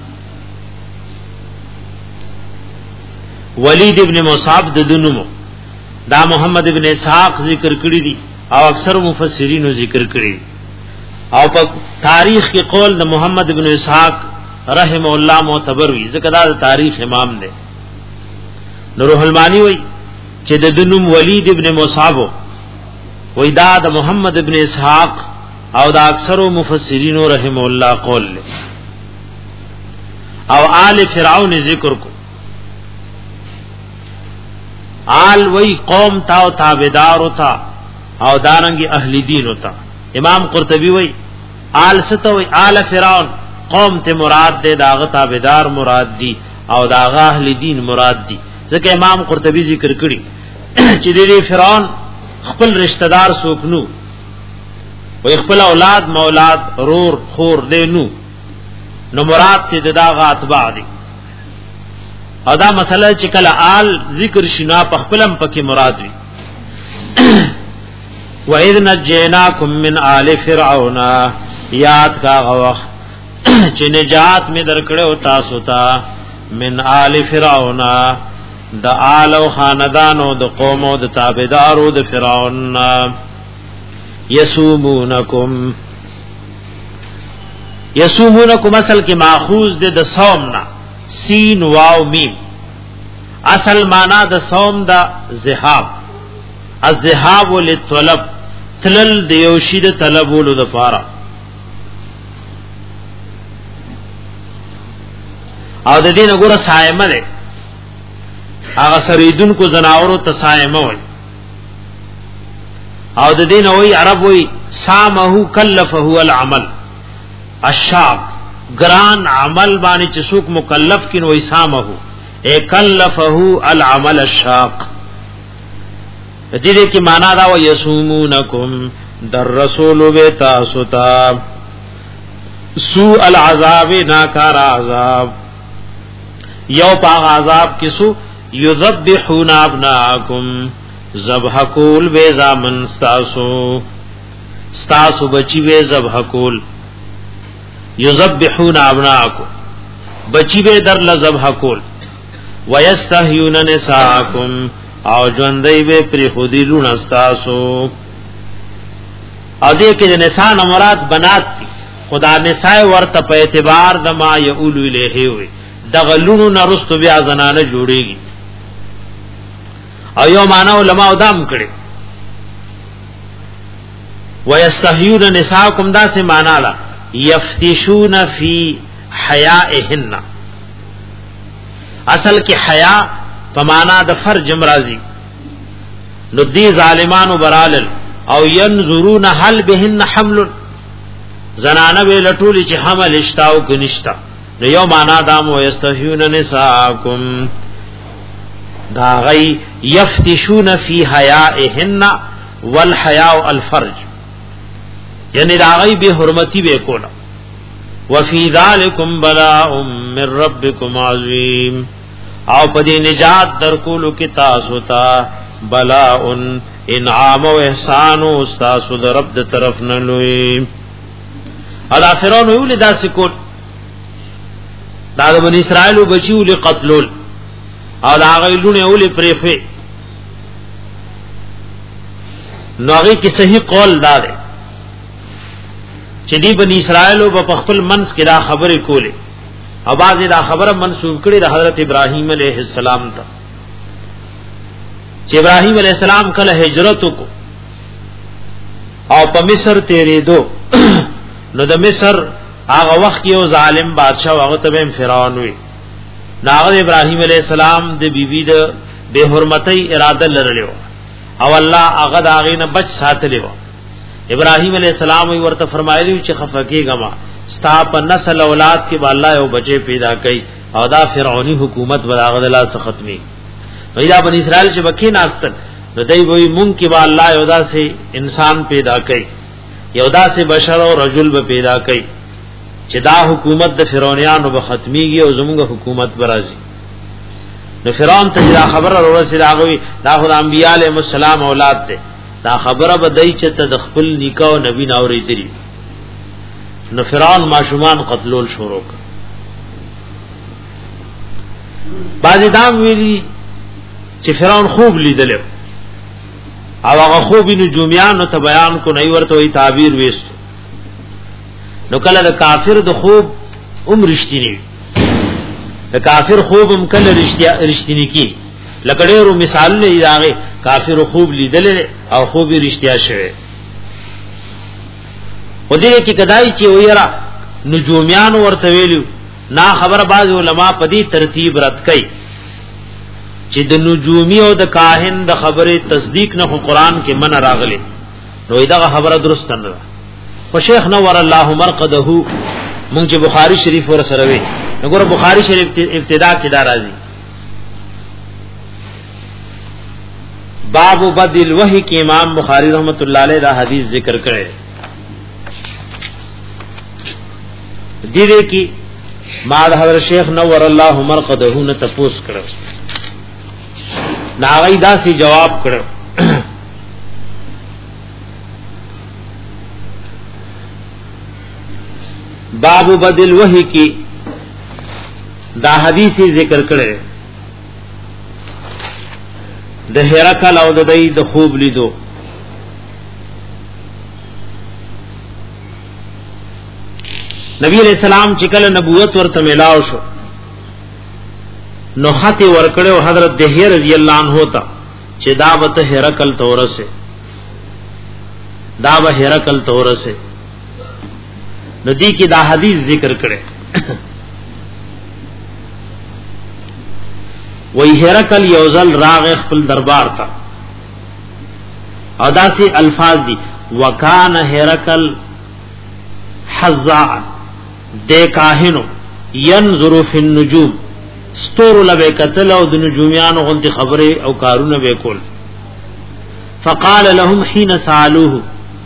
ولید ابن مصعب د دنمو دا محمد ابن اسحاق ذکر کړی دي او اکثر مفسرینو ذکر کړی او په تاریخ کې قول د محمد ابن اسحاق رحم الله معتبر وی ځکه دا تاریخ امام دی. نور المانی وی چې د دنم ولید ابن مصعب وی دا د محمد ابن اسحاق او دا اکثر مفسرینو رحم الله قول له. او آل فرعون ذکر کو آل وی قوم تا او تابعدار ہوتا او دارنگی اہل دین ہوتا. امام قرطبی وی آل ستوی آل فرعون قوم تے مراد دے داغ تابعدار مراد دی او داغ اہل دین مراد دی. ځکه امام قرطبی ذکر کړي چې دې فرعون خپل رشتہ دار سوکنو او خپل اولاد مولاد رور خور دینو نو مراد ته داغ اتباع دي. او دا مسله چې کله آل ذکر شنا په خپلم پکې مراد وي. وَإِذْ نَجَّيْنَاكُمْ مِنْ آلِ فِرْعَوْنَ یاد کا غوخ چې نجات می درکړو تاسو ته من آل فرعون د آل او خاندانو د قوم او د تابعدارو د فرعون. یسومونکم یسومونکم اصل کې ماخوذ ده د صوم نه سین واو میم. اصل معنا د صوم دا ذهاب الذهاب للطلب تلل دیوشی د طلبولو د پاره او د دین وګوره صائمه ده هغه سریدون کو زناورو ته صائمه وي او د دین وای عرب وای سامه کلفه العمل الشاب گران عمل باندې چې څوک مکلف کین وای سامه اے کلفه العمل الشاق. دې کې معنا دا و یسومونکم در رسول و تاسو ته سوء العذاب ناکار عذاب یو پاغ عذاب کسو یذبحون ابناکم ذبح کول بے زامن ستاسو ستاسو بچی بے ذبح کول یذبحون ابناکم بچی بے در لذبح کول ویستحیون نساءکم او ژوندۍ به پر خودی لون استاسو او دې کې د نساء مراد بنات دي خدا نساء ورته په اعتبار د ما یقول الیه وي د غلونو نرستو بیا زنانه جوړيږي او یو معنا علماء دام کړي ويستحيون نساءكم دا سے معنا لا يفتشون في حيائهن اصل کې حیا په معنا د فرج مرضی نو دی ظالمانو برالل او ينظرون هل بهن حمل زنانه به لټول چې حمل اشتاو کنيشتا نو یو معنا دام ويستحيون نساءكم دا غي يفتشون في حيائهن والحياء الفرج یعنی دا غي به حرمتی به کولا وفي ذلكم بلاء من ربكم عظيم او پدې نجات درکولو کې تاسو ته بلاء انعام او احسان او تاسو د رب د طرف نه لوي ادا فرعون یو لدا سکوت دا د بنی اسرائیل بچیو لقتلول او دا غیلونه اولی پریفه نو هغه کې صحیح قول دا دی چې دی بنی اسرائیل په خپل منس کې دا خبره کوله او باز دا خبره منسوب کړي د حضرت ابراهیم علیه السلام ته چې ابراهیم علیه السلام کله هجرت کو او په مصر تیرې دو نو د مصر هغه وخت یو ظالم بادشاہ هغه ته فرعون وی ناغه ابراهیم علیہ السلام د بیبی د بے حرمتۍ اراده لرلو او الله هغه داغې نه بچ ساتلو ابراهیم علیہ السلام وی ورته فرمایلی چې خفقېګه ما ستا په نسل اولاد کې به الله یو بچي پیدا کړي او دا فرعونی حکومت بلاغه د لاس ختمي ویلا بنی اسرائیل چې بکې ناستل نو دای وی مونږ کې به الله یو داسې انسان پیدا کړي یو داسې بشر او رجل به پیدا کړي چې دا حکومت د فرعونانو به ختميږي او زموږ حکومت برازي نو فرعون ته دا خبره ورسېده هغه دا خو د انبیاء علیهم السلام اولاد دي دا خبره به دای چې ته د خپل نیکه او نبی ناوري دي نو فرعون ماشومان قتلول شروع کړ بعضی دام ویلي چې فرعون خوب لیدل او هغه خوب نجوميان ته بیان کو نه ورته وی تعبیر وېست نو کله د کافر د خوب عمر رښتینی د کافر خوب هم کله رښتیا رښتینی کی لکه ډېرو مثال نه راغی کافر خوب لیدل او خوب رښتیا شوه و دې کې کدائی چې ویرا نجوميان ورته ویلو نا خبر باز علماء په دې ترتیب رد کړي چې د نجومی او د کاهن د خبره تصدیق نه قرآن کې من راغلي نو دا خبره درست نه ده و شیخ نور الله مرقده مونږ چې بخاری شریف ور سره وی وګوره بخاری شریف ابتدا کې دا راځي باب بدل وحی کې امام بخاری رحمت الله علیه دا حدیث ذکر کړي دې دې کې ما حضرت شیخ نور الله مرقده نه تپوس کړو ناغی دا سی جواب کړو باب بدل وحی کی دا حدیثی ذکر کړي د هرکل او د دای د خوب لیدو نبی علیہ السلام چې کله نبوت ورته ملاو شو نو خطی ورکړو حضرت دهیر رضی الله عنه تا چې دا به هرکل تورسه دا به هرکل تورسه ندی کی دا حدیث ذکر کړي وی هرکل یوزل راغ خپل دربار تا او داسې الفاظ دي وکانه هرکل حزاء د کاهنو ينظر فی النجوم ستور لبه قتل او د نجوميان غنتی خبره او کارونه وکول فقال لهم حين سالوه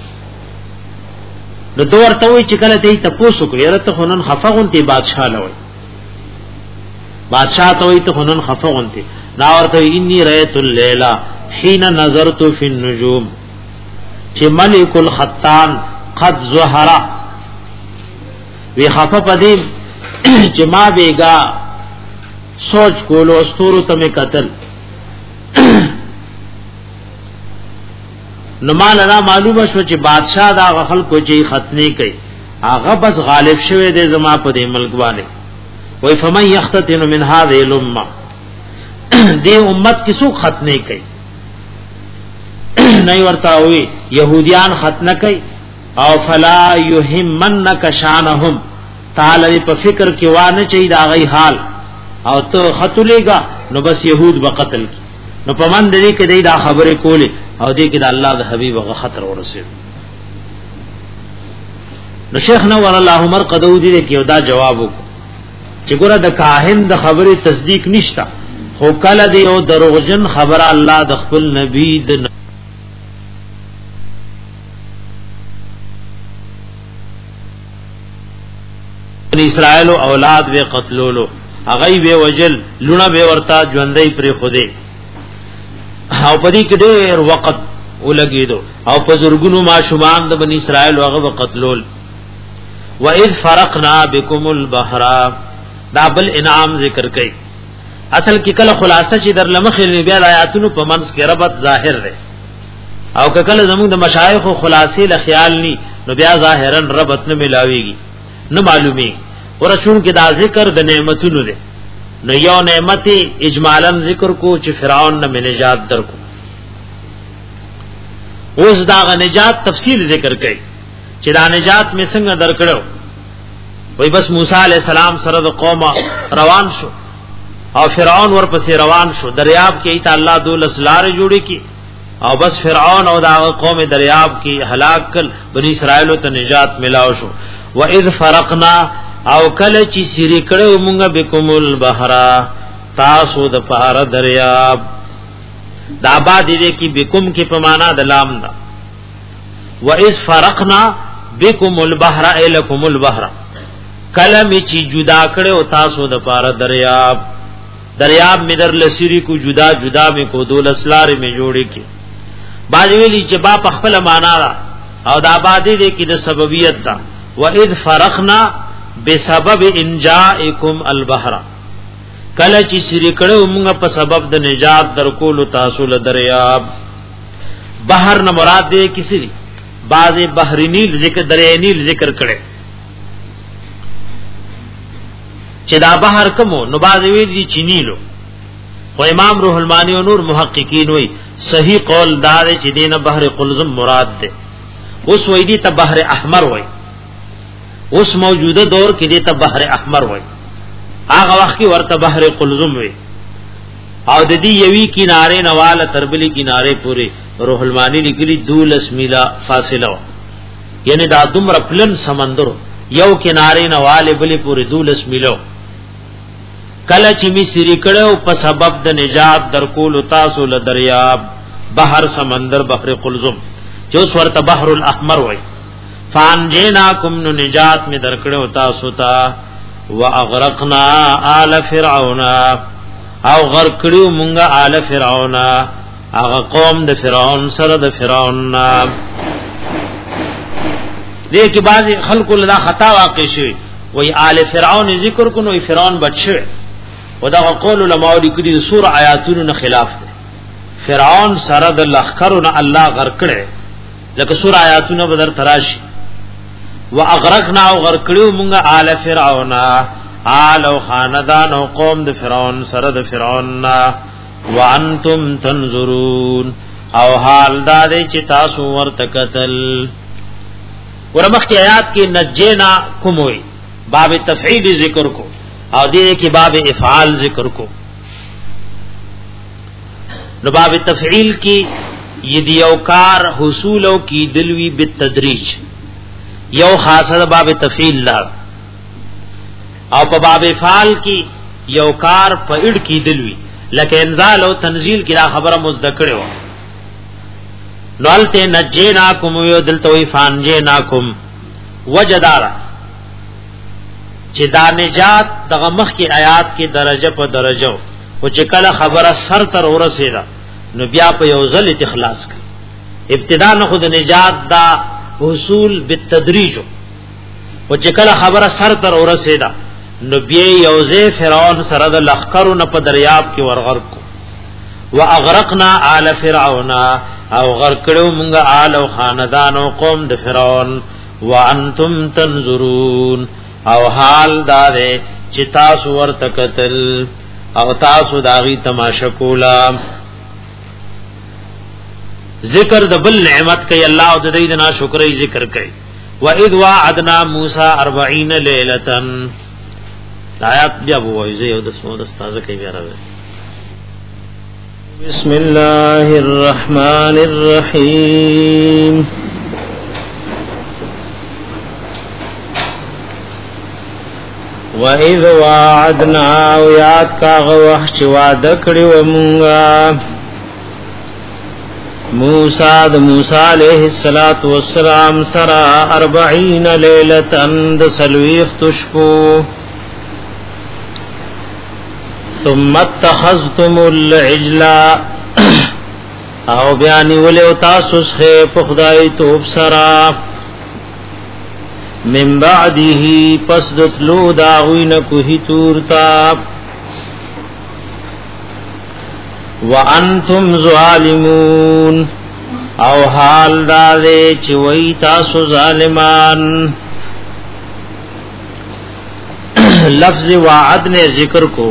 نو دور ته وی چې کله ته تاسو کو یره ته خنن خفغونتی بادشاہ لوي بادشاہ ته وی ته خنن خفغونتی نا ورته انی رایت الليلا حين نظرت في النجوم چې ملک الختان قد ظهر وی خفه پدې چې ما بیگا سوچ کولو استورو ته قتل نو مال را معلومه شو چې بادشاہ دا خلکو چې ختنی کوي هغه بس غالب شوی دی زما په دې ملک باندې وای فمن یختتن من هذه الامه دې امت کې څوک ختنی کوي نه ورته وي يهوديان ختنه کوي او فلا يهمنك شانهم تعالی په فکر کې وانه چي دا غي حال او ته خطلېګا نو بس يهود به قتل کی نو پمن دې کې دا خبره کوله او دې کې د الله د حبيب غ خطر ورسېد نو شیخ نور الله عمر قدودی دې کې دا جواب وکړه چې ګوره د کاهن د خبره تصدیق نشتا خو کله دې او دروغجن خبره الله د خپل نبی د اسرائیل اولاد به قتلولو اغي به وجل لونه به ورتا ژوندۍ پر خوده او پدې کې ډېر وخت ولګیدو او په زورګونو ما شومان د بنی اسرائیل هغه قتلول واذ فرقنا بكم البحر دا بل انعام ذکر کړي اصل کې کله خلاصه چې در لمخې بیا آیاتونو په منځ کې ربط ظاهر ده او کله زموږ د مشایخ او خلاصې له خیال ني نو بیا ظاهرا ربط نه ملاويږي نه معلومي ورسون کې دا ذکر د نعمتونو ده نو یو نعمت اجمالا ذکر کو چې فرعون نه نجات درکو اوس دا غ نجات تفصیل ذکر کړي چې دا نجات می څنګه درکړو وای بس موسی علی السلام سره د قوم روان شو او فرعون ورپسې روان شو دریاب کې ایت الله دولس لار جوړی کی او بس فرعون او دا قوم دریاب کې هلاک کل بنی اسرائیل ته نجات ملاو شو واذ فرقنا او کله چې سری کړو مونږه بكم البحر تاسو د پار دریاب دا با دې کې بكم کې په معنا د لام دا واذ فرقنا بكم البحر الکم البحر کله می چې جدا کړو تاسو د پار دریاب دریاب می در لسری کو جدا جدا می کو دولس لارې می جوړې کی باج ویلی چې با په خپل معنا او دا با دې کې د سببیت دا واذ فرقنا بسبب انجائکم البحر کله چې سری کړو موږ په سبب د نجات درکول تاسو له دریاب بحر نه مراد دې کسی دی بعض بحر نیل ذکر دریا نیل ذکر کړي چې دا بحر کومو نو بعض وی دي چینیلو خو امام روح المانی او نور محققین وی صحیح قول دار چې دینه بحر قلزم مراد ده اوس وی دي ته بحر احمر وی اوس موجوده دور کې دې ته بحر احمر وای هغه وخت کې ورته بحر قلزم وای او د دې یوي کیناره نواله تربلی کیناره پوری روح المانی لیکلي دولس میلا فاصله یعنی دا دومره پلن سمندر یو کیناره نواله بلی پوری دولس میلو کله چې می سری کړو په سبب د نجات درکول تاسو له دریاب بحر سمندر بحر قلزم جو ورته بحر الاحمر وای فانجیناکم نو نجات می درکړو تاسو ته واغرقنا آل فرعون او غرقړو مونږه آل فرعون هغه قوم د فرعون سره د فرعون دې کې بعض خلکو له خطا واقع شوی وای آل فرعون ذکر کو نو فرعون بچو ودا قول علماء لیکلي سور آیاتونو نه خلاف ده فرعون سره د لخرونه الله غرقړي لکه سور آیاتونو بدر تراشی واغرقنا وغرقلو مونږه آل فرعون آل او خاندان او قوم د فرعون سره د فرعون وانتم تنظرون او حال دا دې چې تاسو ورته قتل ورمخ آیات کې نجینا کوموي باب تفعیل ذکر کو او دې کې باب افعال ذکر کو نو باب تفعیل کې یدیوکار حصول او کی دلوی بالتدریج یو خاصه باب تفعیل لا او په باب افعال کې یو کار په اډ کې دلوي لکه انزال او تنزیل کې دا خبره مذکر و نالته نجیناکم یو دلته وی فانجیناکم وجدارا چې دا نجات دغه مخ کې آیات کې درجه په درجه او چې کله خبره سر تر ورسېدا نو بیا په یو ځل اخلاص کړي ابتدا نه خود نجات دا حصول بالتدریج او چې کله خبره سر تر ورسېدا نو بیا یوزه فرعون سره د لخرو نه په دریاب کې ورغرق کو واغرقنا آل فرعون او غرق کړو مونږه آل او خاندان او قوم د فرعون وانتم تنظرون او حال داره چې تاسو ورته قتل او تاسو داغي تماشا کولا ذکر د بل نعمت کوي الله او د دې نه شکرې ذکر کوي واذ وعدنا موسی أربعين ليله آیات بیا وایي یو د سمو د استاد کوي بیا راوي بسم الله الرحمن الرحیم وَإِذْ وَعَدْنَا وَيَاتْ كَاغَ وَحْچ وَعْدَ کړي و مونږه موسی د موسی علیہ الصلات والسلام سرا أربعين ليلة د سلويخ تشکو ثم اتخذتم العجل او بیانی ولیو تاسو سخه په خدای توب سرا من بعده پس دتلو داوین کوهی تورتا وانتم ظالمون او حال داده چی وی تاسو ظالمان لفظ وعد نے ذکر کو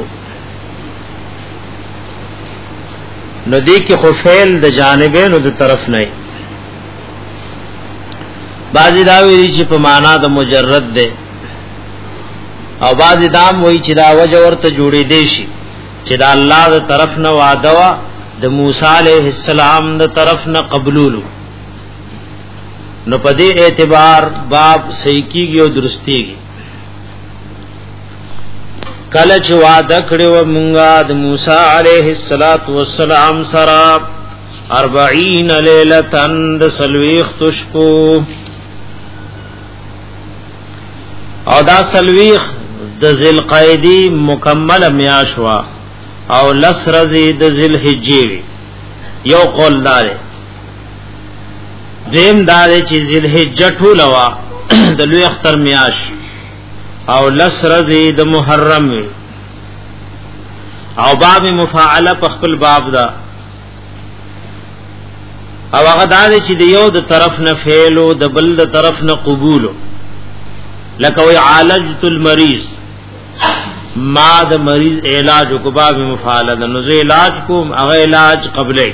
نو دی کی خفیل د جانبین و د طرف نہیں بعضی داوی دی چی پا مانا دا مجرد دے او بعضی دام وی چی دا وجه ورطا جوڑی دیشی چی دا اللہ دا طرف نا وعدوا دا موسیٰ علیہ السلام دا طرف نا قبلولو نو پا دی اعتبار باب صحیح گی و درستی گی کله چې وعده کړو مونږه د موسی علیه السلام سره أربعين ليله د سلويخ تشکو او دا سلويخ د ذل قعدی مکمل میاشوا او لس رزی د ذل حجې یو قول دار دیم دار چې ذل حجه ټولوا د لوی اختر میاش او لس رزی د محرم او باب مفاعله په خپل باب دا او هغه دا چې د یو د طرف نه فعل او د بل د طرف نه قبول لکه وی عالجت المریض ما د مریض علاج کو باب مفاعله د نو علاج کوم هغه علاج قبله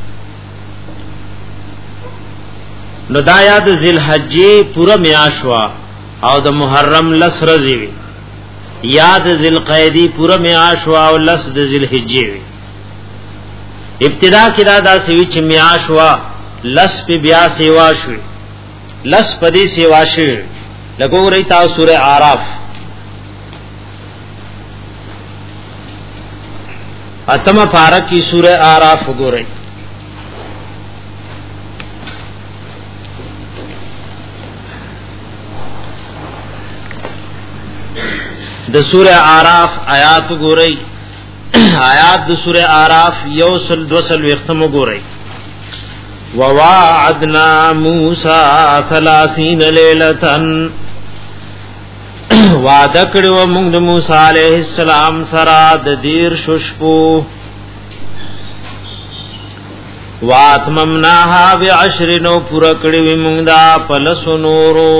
نو دا یاد ذل حجې پورا میاشوا او د محرم لس رزی وی یاد ذل قعدی پورا میاشوا او لس د ذل حجې وی ابتدا کدا دا سوي چې میاشوا لس په بیا سیوا شوي لس پدې سیوا شوي لګو رہی تا سورہ اعراف اتمه پارا کی سورہ اعراف وګورئ د سورہ اعراف آیات ګورئ آیات د سورہ اعراف یوسل دوسل وختم ګورئ وواعدنا موسی ثلاثين ليله وعده کړو موږ د موسی عليه السلام سره د دیر ششپو واتممناها بعشر نو پورا کړو موږ دا پلس نورو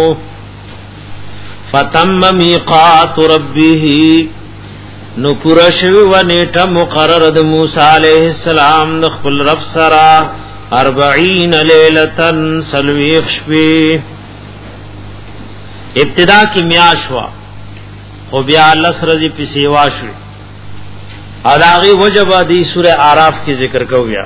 فتم میقات ربه نو پورا شوی و نیټه مقرر د موسی علیہ السلام د خپل رب سره أربعين ليله سلویخ شپې ابتدا کی میاشوا خو بیا لسرزی پی سیوا شوی اداغی وجب دی سورہ اعراف کی ذکر کو گیا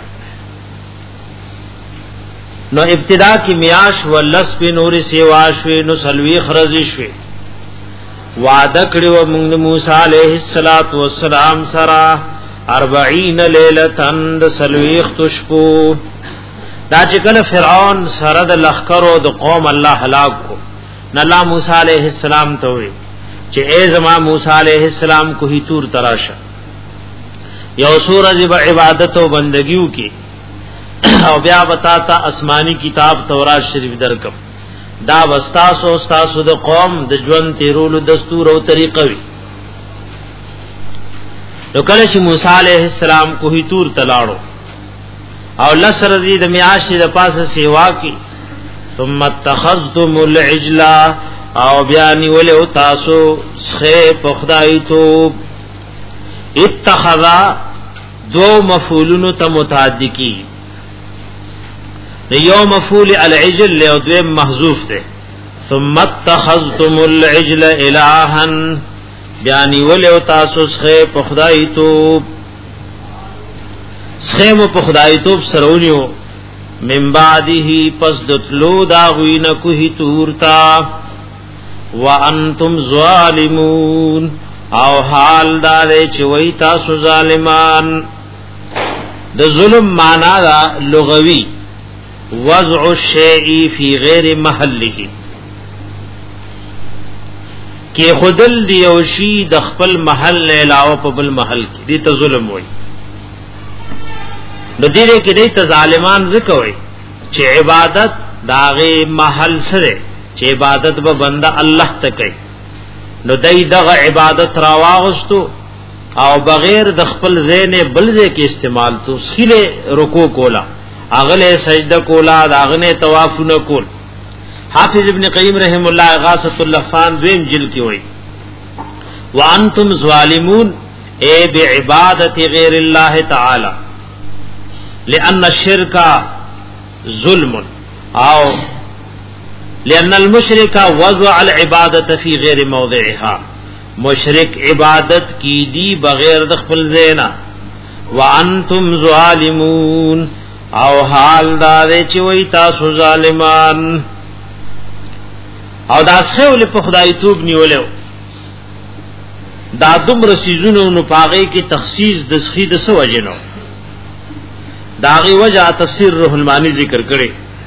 نو ابتدا کی میاش و لس پی نوری سیوا شوی نو سلویخ رزی شوی وعده کړو موږ موسی علیہ الصلات والسلام سره أربعين ليله د سلویخ تشکو دا چې کله فرعون سره د لخرو د قوم الله هلاک کو نلا موسی علیہ السلام ته وی چې ای زما موسی علیہ السلام کو هی تور تراشه یو سورج به عبادت او بندگیو کی او بیا بتاتا آسمانی کتاب تورات شریف درکم دا وستاسو استاسو د قوم د ژوند تیرولو دستور او طریقه وی نو کله چې موسی علیہ السلام کو هی تور تلاړو او لسر دی د میاشتې د پاسه سیوا کی ثم اتخذتم العجل او بیانی ولو تاسو سخه په خدای تو اتخذا دو مفعولون ته متعدی کی یو مفعول العجل له دوی محذوف ده ثم اتخذتم العجل الها بیانی ولو تاسو سخه په خدای تو سخه په خدای تو سرونیو من بعده پس دتلو دا غوین کوه تورتا وانتم ظالمون او حال دار چوي تاسو ظالمان د ظلم معنا دا لغوي وضع الشيء في غير محله کې خودل دی او شی د خپل محل نه علاوه په بل محل کې دي ته ظلم وای نو دې کې دې ته ظالمان زکوي چې عبادت داغه محل سره چې عبادت به بنده الله ته کوي نو دای دغه عبادت راواغستو او بغیر د خپل ذهن بلځه کې استعمال تو سخیله رکوع کولا اغله سجده کولا اغنه طواف نه کول حافظ ابن قیم رحم الله غاثۃ اللفان دویم جلد کې وایي وانتم ظالمون اے بعبادت غیر الله تعالی لأن الشرك ظلم او لأن المشرك وضع العبادة في غير موضعها مشرک عبادت کی دی بغیر د خپل زینا وانتم ظالمون او حال دار چې وای تاسو ظالمان او دا څول په خدای توب نیولیو دا دومره سيزونو نو پاغه کې تخصیص د سخی د سو وجنو داغي وجہ تفسیر روح المانی ذکر کړي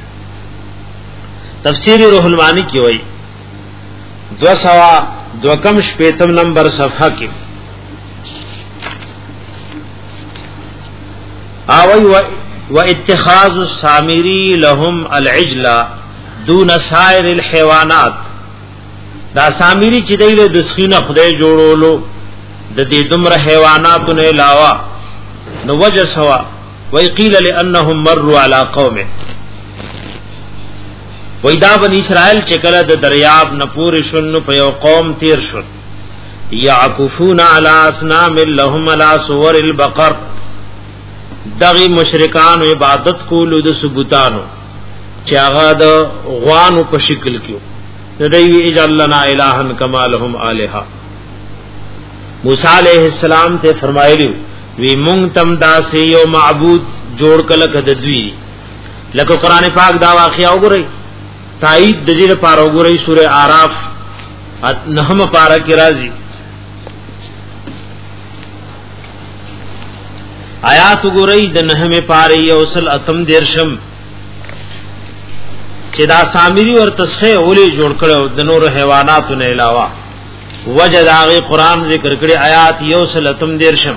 تفسیر روح المانی کی وای دو سوا دو کم شپیتم نمبر صفحہ کی آوی و اتخاذ السامری لهم العجل دون سائر الحيوانات دا سامری چې دیله د سخینه خدای جوړولو د دې دومره حیواناتو نه علاوه نو وجه سوا وقيل لانهم مروا على قوم وېدا بنی اسرائیل چې کله د دریاب نه پورې شون په یو قوم تیر شو يعكفون على اصنام لهم على صور البقر دغه مشرکان عبادت کولو د ثبوتانو چې هغه د غوانو په شکل کې ندوی اجل لنا الہن کما لهم الہ موسی علیہ السلام ته فرمایلی وی مونږ تم داسې یو معبود جوړ کله کده دوی لکه قران پاک دا واقعا وګورئ تایید د دې لپاره وګورئ سوره اعراف نهم پارا کې راځي آیات وګورئ د نهمه پاره یو سل اتم دیرشم چې دا سامری ور تسخه اولي جوړ کړو د نور حیواناتو نه علاوه وجد هغه قران ذکر کړي آیات یو سل اتم دیرشم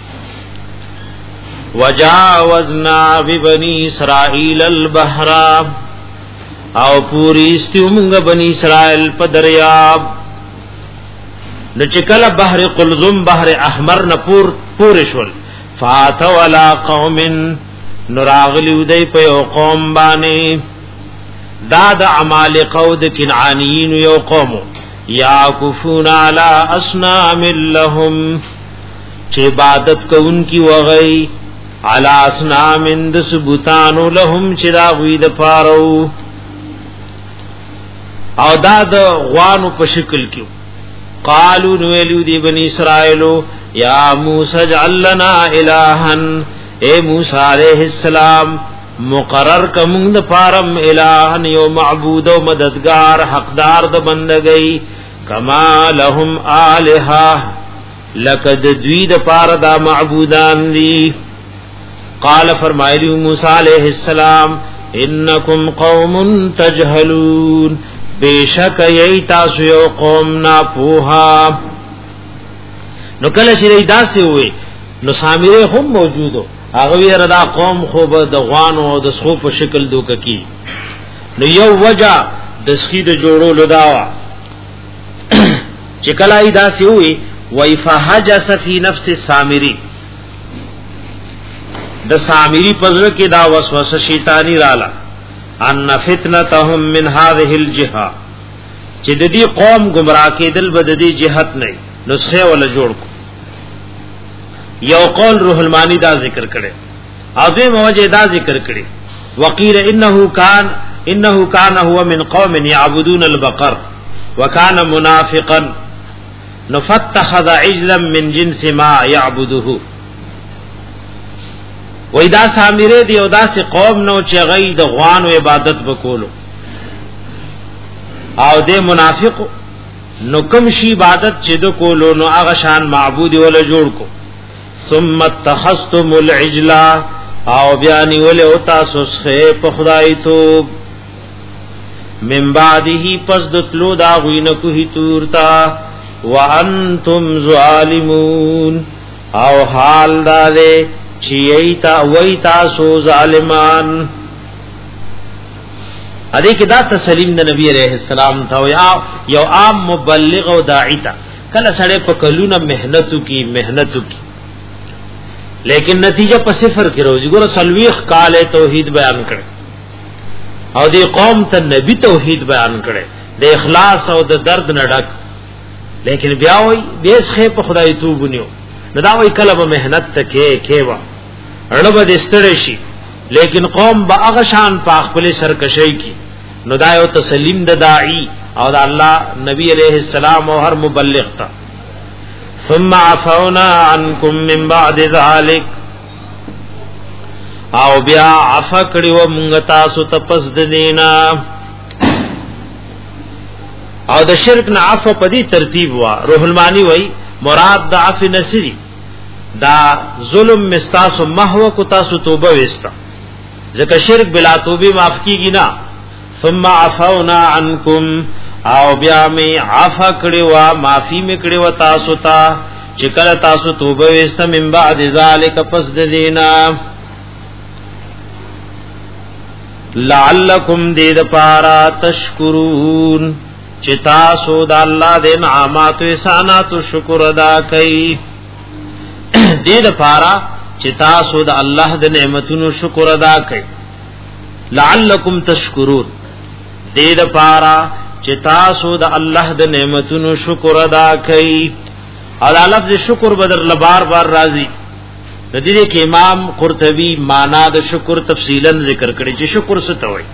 وجاوزنا ببني اسرائيل البحر او پوری استومنگ بنی اسرائیل په دریاب نو چکل بحر قلزم بحر احمر نپور پورشول فاتو علا قوم نراغلی ودی په یو قوم باندې دا د عمالقه د کنعانیین یو قوم یاکفون علی اصنام لهم چې عبادت کوونکی وغی علی اصنام د ثبوتان لهم چې دا غوی د پارو او دا د غوانو په شکل کې قالو نو ویلو دی بنی اسرائیلو یا موسی اجعل لنا الہن اے موسی علیہ السلام مقرر کوم د پارم الہن یو معبود او مددگار حقدار د بندګۍ کما لهم الہ لقد دوی د پار دا معبودان دی قال فرمایلی موسی علیہ السلام انکم قوم تجهلون بیشک یی تاسو یو قوم نا پوها نو کله چې داسې وي نو سامره هم موجودو هغه وی ردا قوم خو به د غوانو او د سخو په شکل دوک کی نو یو وجہ د سخی د جوړولو داوا چې کله ای داسې وي وای فحجس فی نفس السامری د سامری پزړه کې دا وسوسه شیطانی رااله ان فتنتهم من هذه الجهه چې د دې قوم گمراه کېدل بد دي جهت نه نسخه ولا جوړ کو یو قول روح المانی دا ذکر کړي اځه موجه دا ذکر کړي وقيل انه كان انه كان هو من قوم يعبدون البقر وكان منافقا نفتخذ عجلا من جنس ما يعبده وېدا سامره دی او دا سي قوم نو چې غي د غوانو عبادت وکولو او د منافق نو کوم شی عبادت چې د کولو نو هغه شان معبود ولا جوړ کو ثم اتخذتم العجل او بیان ول او تاسو څخه په خدای تو من بعده پس دتلو دا غوینه کو هی تورتا وانتم ظالمون او حال دا دے چیئیتا ویتا سو ظالمان ادھے کہ دا تسلیم دا نبی علیہ السلام تھا یو عام مبلغ و داعی تا کل سڑے پا کلونا محنتو کی محنتو کی لیکن نتیجہ پا صفر کی روزی گورا سلویخ کال توحید بیان کرے او دی قوم تا نبی توحید بیان کرے دی اخلاص او دا درد نڈک لیکن بیا وای بیس خې په خدای توبونیو نو دا وای کله به محنت تکې کېوا اړه به دستړې شي لیکن قوم با هغه شان په خپل سرکشي کی نو دا یو تسلیم د داعی او د الله نبی علیہ السلام او هر مبلغ تا ثم عفونا عنكم من بعد ذلك او بیا عفا کړي و مونږ تاسو ته پس د دینا او د شرک نه عفو په دې ترتیب وا روح المانی وای مراد د عفو نصری دا ظلم مستاسو محو کو تاسو توبه وستا ځکه شرک بلا توبه معاف کیږي نه ثم عفونا عنكم او بیا می عفو کړي وا معافی می کړي وا تاسو ته چې کله تاسو توبه وستا من بعد ذالک پس د دینا لعلکم دید پارا تشکرون چتا سو د الله د انعامات او احسانات شکر ادا کئ دې د پارا چتا سو د الله د نعمتونو شکر ادا کئ لعلکم تشکرون دې د پارا چتا سو د الله د نعمتونو شکر ادا کئ او لفظ شکر بدر لبار بار راضی د دې کې امام قرطبی معنا د شکر تفصیلا ذکر کړي چې شکر څه ته وایي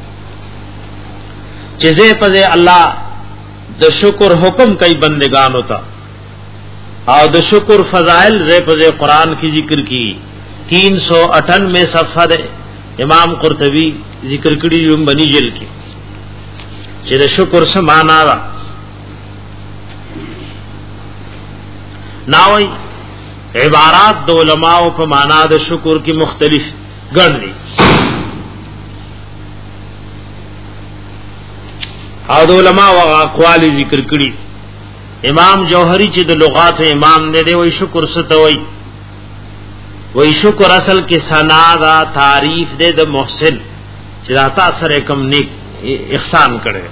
چیزے پزے اللہ د شکر حکم کئی بندگان ہوتا او د شکر فضائل زے پزے قرآن کی ذکر کی تین سو اٹھانوے صفحہ دے امام قرطبی ذکر کری یم بنی جل کی چی د شکر سے مانا دا ناوی عبارات دو علماء پا مانا د شکر کی مختلف گن دی او د علماء او اقوال ذکر کړي امام جوهری چې د لغات امام نه دی وای شکر ستوي وای شکر اصل کې ثنا دا تعریف دی د محسن چې راته سره کم نیک احسان کړي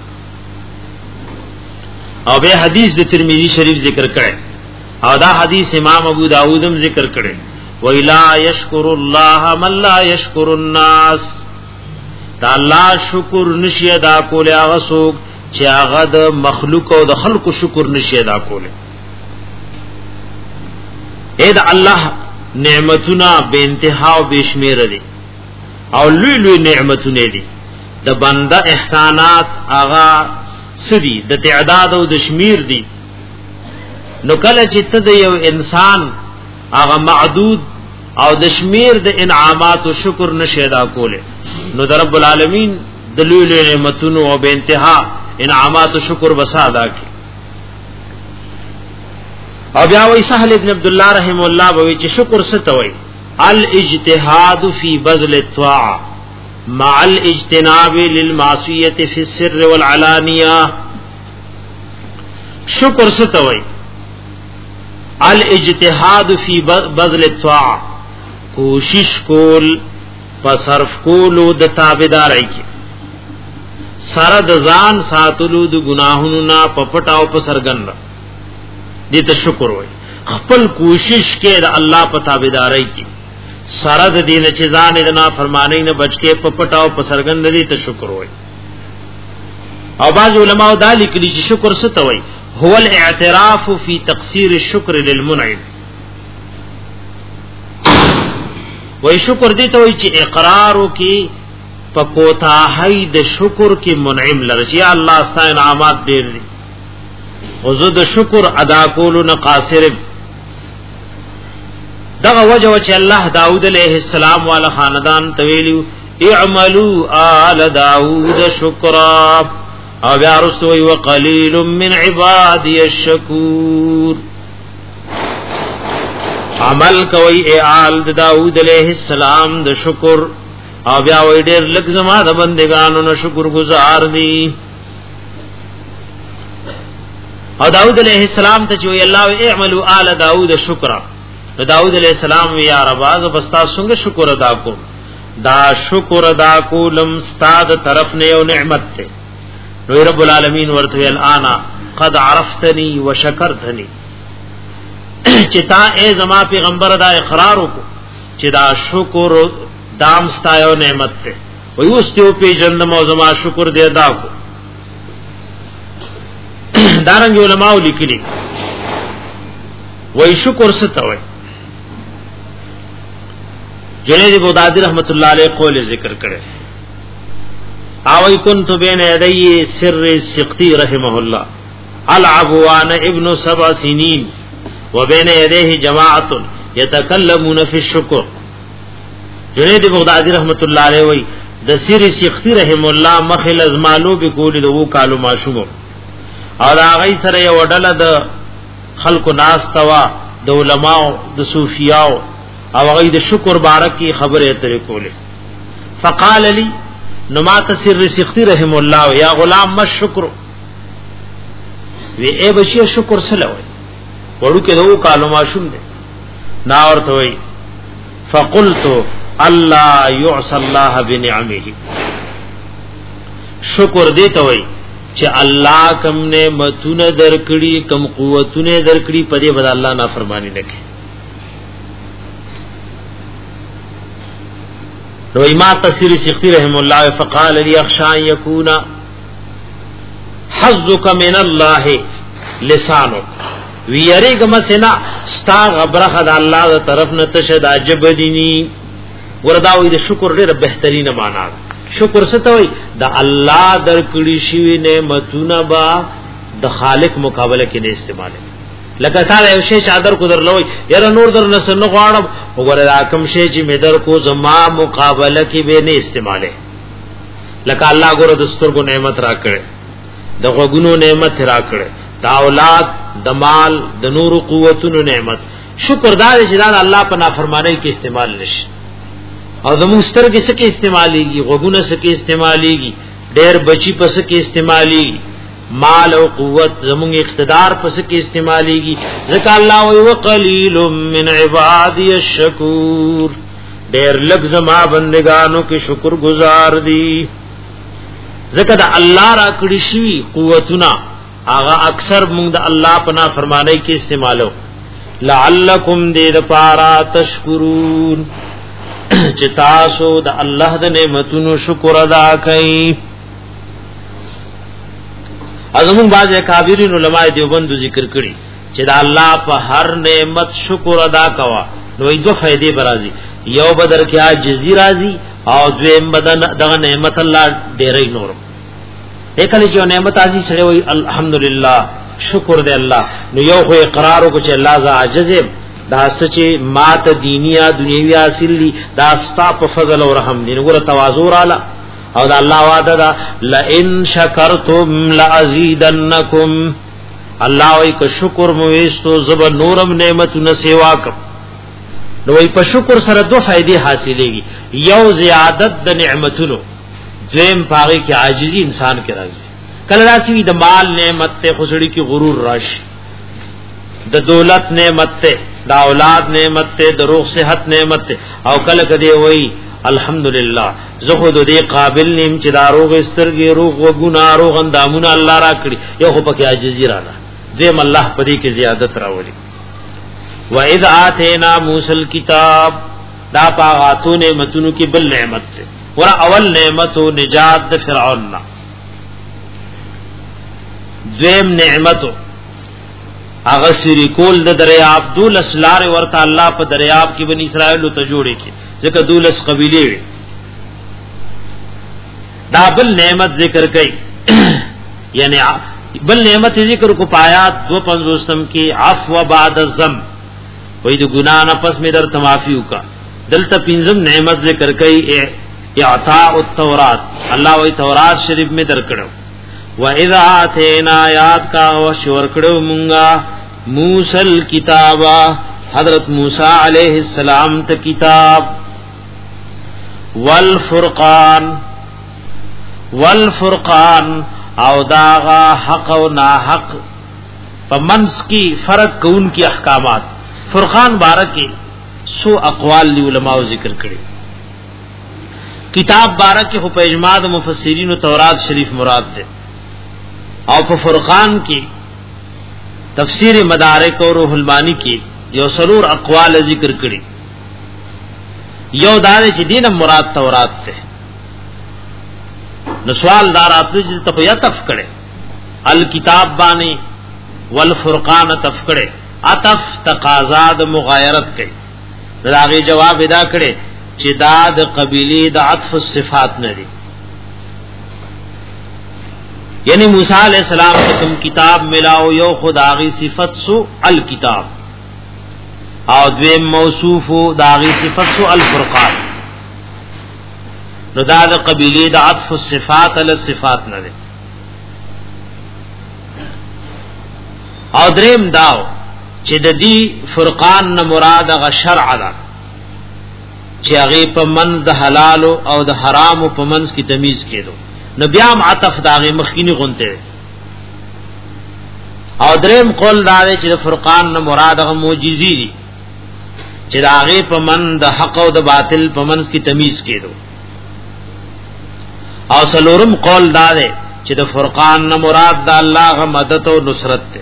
او به حدیث د ترمذی شریف ذکر کړي او دا حدیث امام ابو داود هم ذکر کړي وای لا یشکر الله من لا یشکر الناس دا الله شکر نشي ادا کول هغه څوک چې هغه د مخلوق او د خلق شکر نشي ادا کول اې دا الله نعمتونه به انتها او بشمیر دي او لوی لوی نعمتونه دي د بنده احسانات هغه سدي د تعداد او د شمیر دي نو کله چې ته د یو انسان هغه معدود او د شمیر د انعامات او شکر نشي ادا کوله نو در رب العالمین د لوی لوی نعمتونو او به انتها انعامات او شکر بسا ادا کی او بیا وی سهل ابن عبد الله رحم الله بوي چې شکر ستوي الاجتهاد فی بذل الطاعه مع الاجتناب للمعصیه فی السر والعلانیه شکر ستوي الاجتهاد فی بذل الطاعه کوشش کول پسرف کولو د تابعدارۍ کی سره د ځان ساتلو د ګناهونو نه پپټاو په سرګند دې ته شکر وای خپل کوشش کې د الله په تابعدارۍ کی سره د دین چې ځان د نافرمانی نه بچ کې په پټاو په سرګند دي ته شکر وای. او بعض علماء دا لیکلي چې شکر څه ته وای؟ هو الاعتراف فی تقصیر الشکر للمنعم. وای شکر دې ته وای چې اقرار وکي په کوتاهی د شکر کې منعم لري. یا الله ستاسو انعامات ډېر دي او زه د شکر ادا کولو نه قاصر. دغه وجه چې الله داود علیہ السلام والا خاندان تویلو اعملوا آل داود شکرا او بیا رسوی وقلیل من عبادی الشکور. عمل کوي اے آل داود علیہ السلام د شکر او بیا وی ډیر لږ زما د بندگانو نه شکر گزار دي. او داود علیہ السلام ته چې الله اعملوا آل داود شکرا، داود علیہ السلام یا رب از بستا څنګه شکر ادا کوم؟ دا شکر ادا کولم ستاد طرف نه یو نعمت ته. نو رب العالمین ورته الان قد عرفتنی وشکرتنی چې تا ای زما پیغمبر دا اقرار وکړو چې دا شکر دام ستا یو نعمت ته، وی اوس ته په جنم او زما شکر دې ادا کو. دارنګ علماء لیکلي وی شکر څه ته وای؟ جنید بغدادی رحمت اللہ علیہ قول ذکر کرے آوی کنت بین یدی سر سقطی رحمہ اللہ العبوان ابن سبع سنین و بین یدیہ جماعت یتکلمون فی الشکر. جنید بغدادی رحمت اللہ علیہ وی د سر سقطی رحمہ اللہ مخل ازمانو بی کولی دو کالو معشومو اور آغای سر یو ډله د خلق ناس توا د علماء د صوفیاء او غي د شکر بارکی خبره اترې کوله. فقال لي نما تسر سختی رحم الله یا غلام ما شکر وی اے بچی شکر سلوي وړو کې دوه کالو ماشوم دي نا ورته وی فقلت الله يعصى الله بنعمه. شکر دې ته وی چې الله کوم نعمتونه درکړي کوم قوتونه درکړي په دې بد الله نافرمانی نه کوي. نو ما تفسیر سختی رحم الله فقال لي اخشى ان يكون حظك من الله لسانك ويريغم سنا استا غبره د الله تر طرف نه تشد عجب ديني وردا وي د شکر ډېر بهترینه معنا. شکر څه ته وي؟ د الله درکړي شوی نعمتونه با د خالق مقابله کې نه استعمال. لکه تعالی یو شی چادر کو درلوي یره نور در نسن غواړم وګوره راکم شی چې مدر کو زما مقابله کې به نه استعماله. لکه الله ګوره دستور کو نعمت را کړي د غوګونو نعمت را کړي د اولاد د مال د نور قوتونو نعمت. شکر دار چې دا الله په نافرمانی کې استعمال نشي. او د مستر کې څه کې استعماليږي؟ غوګونه څه کې استعماليږي؟ ډېر بچي پس کې استعماليږي؟ مال او قوت زمون اقتدار پس کې استعماليږي. ذکر الله او وقلیل من عبادی الشکور. ډېر لږ زما بندگانو کې شکر گزار دي. ذکر د الله را کړی شي قوتونه هغه اکثر موږ د الله پنا فرمانای کې استعمالو. لعلکم دې د پارا تشکرون چې تاسو د الله د نعمتونو شکر ادا کړئ. ازمون باز کابرین علماء دیوبند ذکر کړي چې دا الله په هر نعمت شکر ادا کوا نو ایدو فائدې برازي. یو بدر کې عاجزی راځي او دویم بدن دغه نعمت الله ډېرې نور. اکلی چې نعمت راځي سره وي الحمدلله شکر دې الله. نو یو خو اقرار وکړي چې الله ز عاجز دا سچې مات دینیا دنیوي حاصل دي دا ستا په فضل او رحم دي. وګوره تواضع رااله او دا الله وعده دا لئن شکرتم لازیدنکم. الله وی که شکر مو وستو زب نورم نعمتونه سیوا کم. نو وی په شکر سره دو فائدې حاصلېږي. یو زیادت د نعمتونو، دویم پاغي کې عاجزی انسان کې راځي. کله راځي د مال نعمت ته خسړی کې غرور راشي، د دولت نعمت ته، د اولاد نعمت ته، د روغ صحت نعمت ته. او کله کدی وی الحمدللہ زه خود دې قابل نیم چې دا روغ استرګي روغ وګنا روغ اندامونه الله را کړی. یو خو پکې عاجزی رااله، دیم الله پدې کې زیادت راوړي. و اذ اتینا موسی الکتاب دا پاغاتو نعمتونو کی بل نعمت تے ورا اول نعمتو نجات دا فرعون نا دویم نعمتو اغسری کول دا دریاب دولس لار ورطا اللہ پا دریاب کی بنی اسرائیلو تا جوڑے کی ذکر دولس قبیلے وی دا بل نعمت ذکر کئی یعنی بل نعمت ذکر کو پایا دو پنزوستم کی عفو بعد الزم وی دو گناہ نفس میں در تمافیو کا دلتا پینزم نعمت ذکر کئی اعطاء التورات اللہ وی تورات شریف میں در کرو وَإِذَا آتَيْنَا آیات کا وشور کرو منگا موسیٰ الکتابا حضرت موسیٰ علیہ السلام تا کتاب والفرقان والفرقان او داغا حق و ناحق فمنس کی فرق کون کی احکامات فرقان بارکی سو اقوال لی علماء ذکر کرے کتاب بارکی خو اجماع مفسرین و تورات شریف مراد دے او په فرقان کی تفسیر مدارک اور روح المانی کی یو سرور اقوال ذکر کړي یو دار چې دین مراد تورات ته نو سوال دار اپ چې ته یا تف کړي الکتاب باندې والفرقان تف کړي عطف تقاضا د مغایرت کړي داغه جواب ادا کړي چې دا د قبیله د عطف الصفات نه دي یعنی موسی علیہ السلام ته کوم کتاب ملاو یو خدای صفت سو الکتاب او دویم موصوف داغی صفت سو الفرقان نو دا د قبیله د عطف الصفات علی الصفات نه او دریم داو چې د دې فرقان نه مراد غ شرع ده چې هغه په منځ د حلال او د حرام په منځ کې تمیز کېدو نو بیا عطف داغه مخکینی غونته او دریم قول دا چې د فرقان نه مراد غ معجزې دي چې داغه په من د حق او د باطل په منځ کې تمیز کېدو او سلورم قول دا دی چې د فرقان نه مراد د الله غ مدد او نصرت ده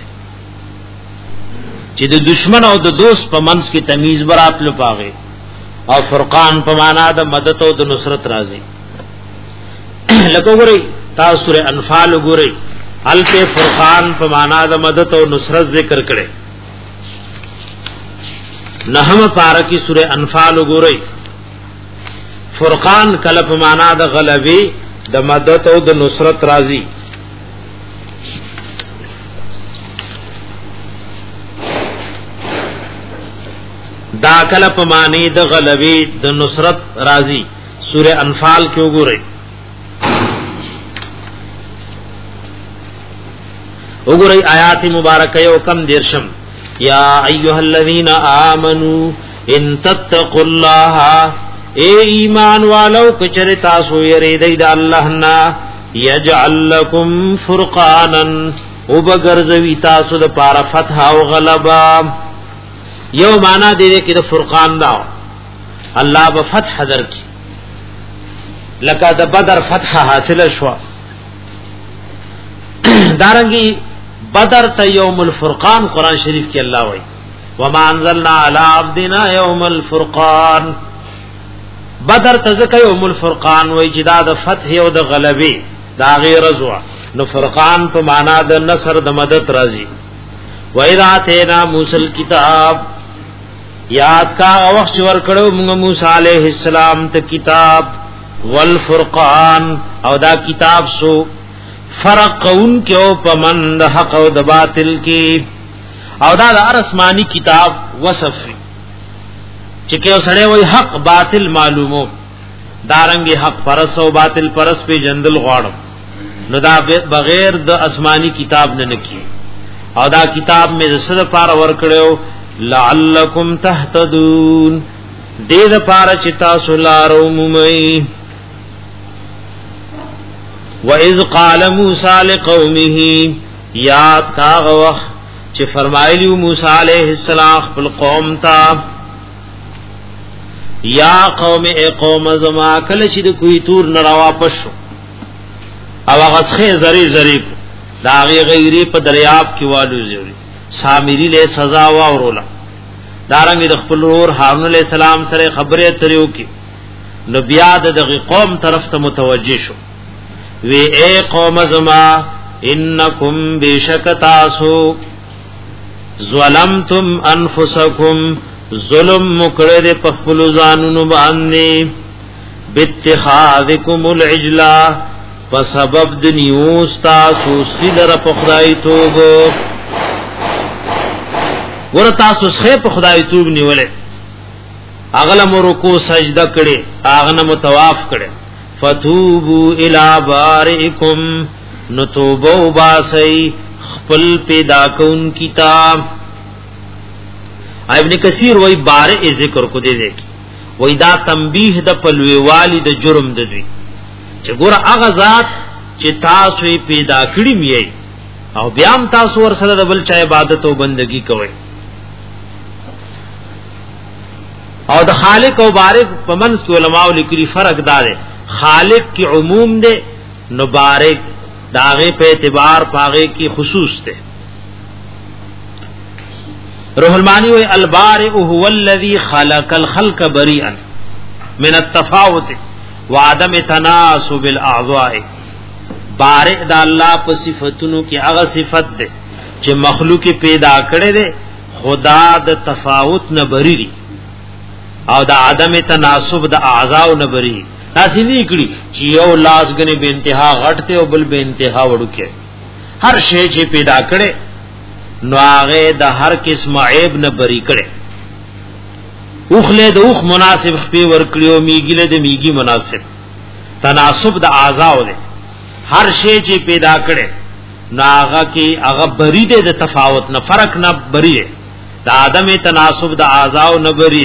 چې د دشمن او د دوست په منځ کې تمیز براتلو پاغه او فرقان په معنا د مدد او د نصرت راځي لکه ګورئ تاسو سورہ انفال ګورئ الف فرقان په معنا د مدد او نصرت ذکر کړي نحم پارکی سورہ انفال ګورئ فرقان کله په معنا د غلبي د مدد او د نصرت راځي دا کله په معنی د غلبي د نصرت راځي سورہ انفال کې وګورئ وګورئ آیات مبارکه یو کم دیرشم یا ایها الذین آمنو ان تتقوا الله اے ایمان والو کچره تاسو یریدای د الله نا یجعل لكم فرقانا وبغرزوی تاسو د پاره فتح او غلبا یو معنا دې کې د فرقان دا الله به فتح درکې لکه د بدر فتح حاصل شو دارنګي بدر ته یوم الفرقان قران شریف کې الله وایي وما انزلنا على عبدنا يوم الفرقان بدر ته ځکه یوم الفرقان وایي چې دا د فتح او د غلبې دا غیر رضوا نو فرقان په معنا د نصر د مدد راځي وَإِذَا آتَيْنَا مُوسَى الْكِتَابَ یاد کا وخت ور کړو موږ موسی علیہ السلام ته کتاب والفرقان او دا کتاب سو فرق ان کیو پمن د حق او د باطل کی او دا د آسمانی کتاب وصف چې کیو سړی وای حق باطل معلومو دارنګي حق پرس او باطل پرس په جندل غواړم نو دا بغیر د آسمانی کتاب نه نکی او دا کتاب مې سره پار ور کړو لعلکم تهتدون دې د پار چتا سولارو مومي وَإِذْ قَالَ مُوسَى لِقَوْمِهِ یاد کا وخت چې فرمایلی موسی علیہ السلام خپل قوم ته یا قوم ای قوم زما کله چې د کوی تور نه را واپس شو او هغه څخه زری زری دا غی غیری په دریاب کې والو زری سامری له سزا واورولا دارنګ د خپل ور هارون علیہ السلام سره خبرې اترې وکي نو بیا د قوم طرف ته متوجه شو وی اے قوم زما انکم بشکتاسو ظلمتم انفسکم ظلم مکرد پخپل ځانونو باندې باتخاذکم العجلا فسبب د نیوستا سوسخی در په خدای توبو ور تاسو ښه په خدای توب نیولې اغلم رکوع سجده کړي اغنه متواف کړي فتوبوا الی بارئکم نتوبوا باسی خپل پیدا کون کتاب ابن کثیر وای بارئ ذکر کو دے دیکھ وای دا تنبیه د پلوی والی د جرم د دوی چې ګور هغه ذات چې تاسو پیدا کړی می او بیا هم تاسو ور سره د بل چا عبادت او بندگی کوئ او د خالق او بارک پمنس کې علماء لیکلي فرق دار خالق کی عموم دے نو بارک داغه په اعتبار پاغه کی خصوص دے روح المانی و البارئ هو الذي خلق الخلق بريئا من التفاوت وعدم تناسب الاعضاء بارئ د الله په صفاتونو کې هغه صفت ده چې مخلوق پیدا کړي ده خدا د تفاوت نه بری دي او د عدم تناسب د اعضاء نه بری تاسو نه کړی چې یو لاس غني به انتها غټته او بل به انتها وړوکه هر شی چې پیدا کړي نو هغه د هر قسم عیب نه بری کړي اوخله د اوخ مناسب خپي ور کړیو میګله د میګي مناسب تناسب د اعضاء ده هر شی چې پیدا کړي نو هغه کې هغه بری ده د تفاوت نه فرق نه بری ده د عدم تناسب د اعضاء نه بری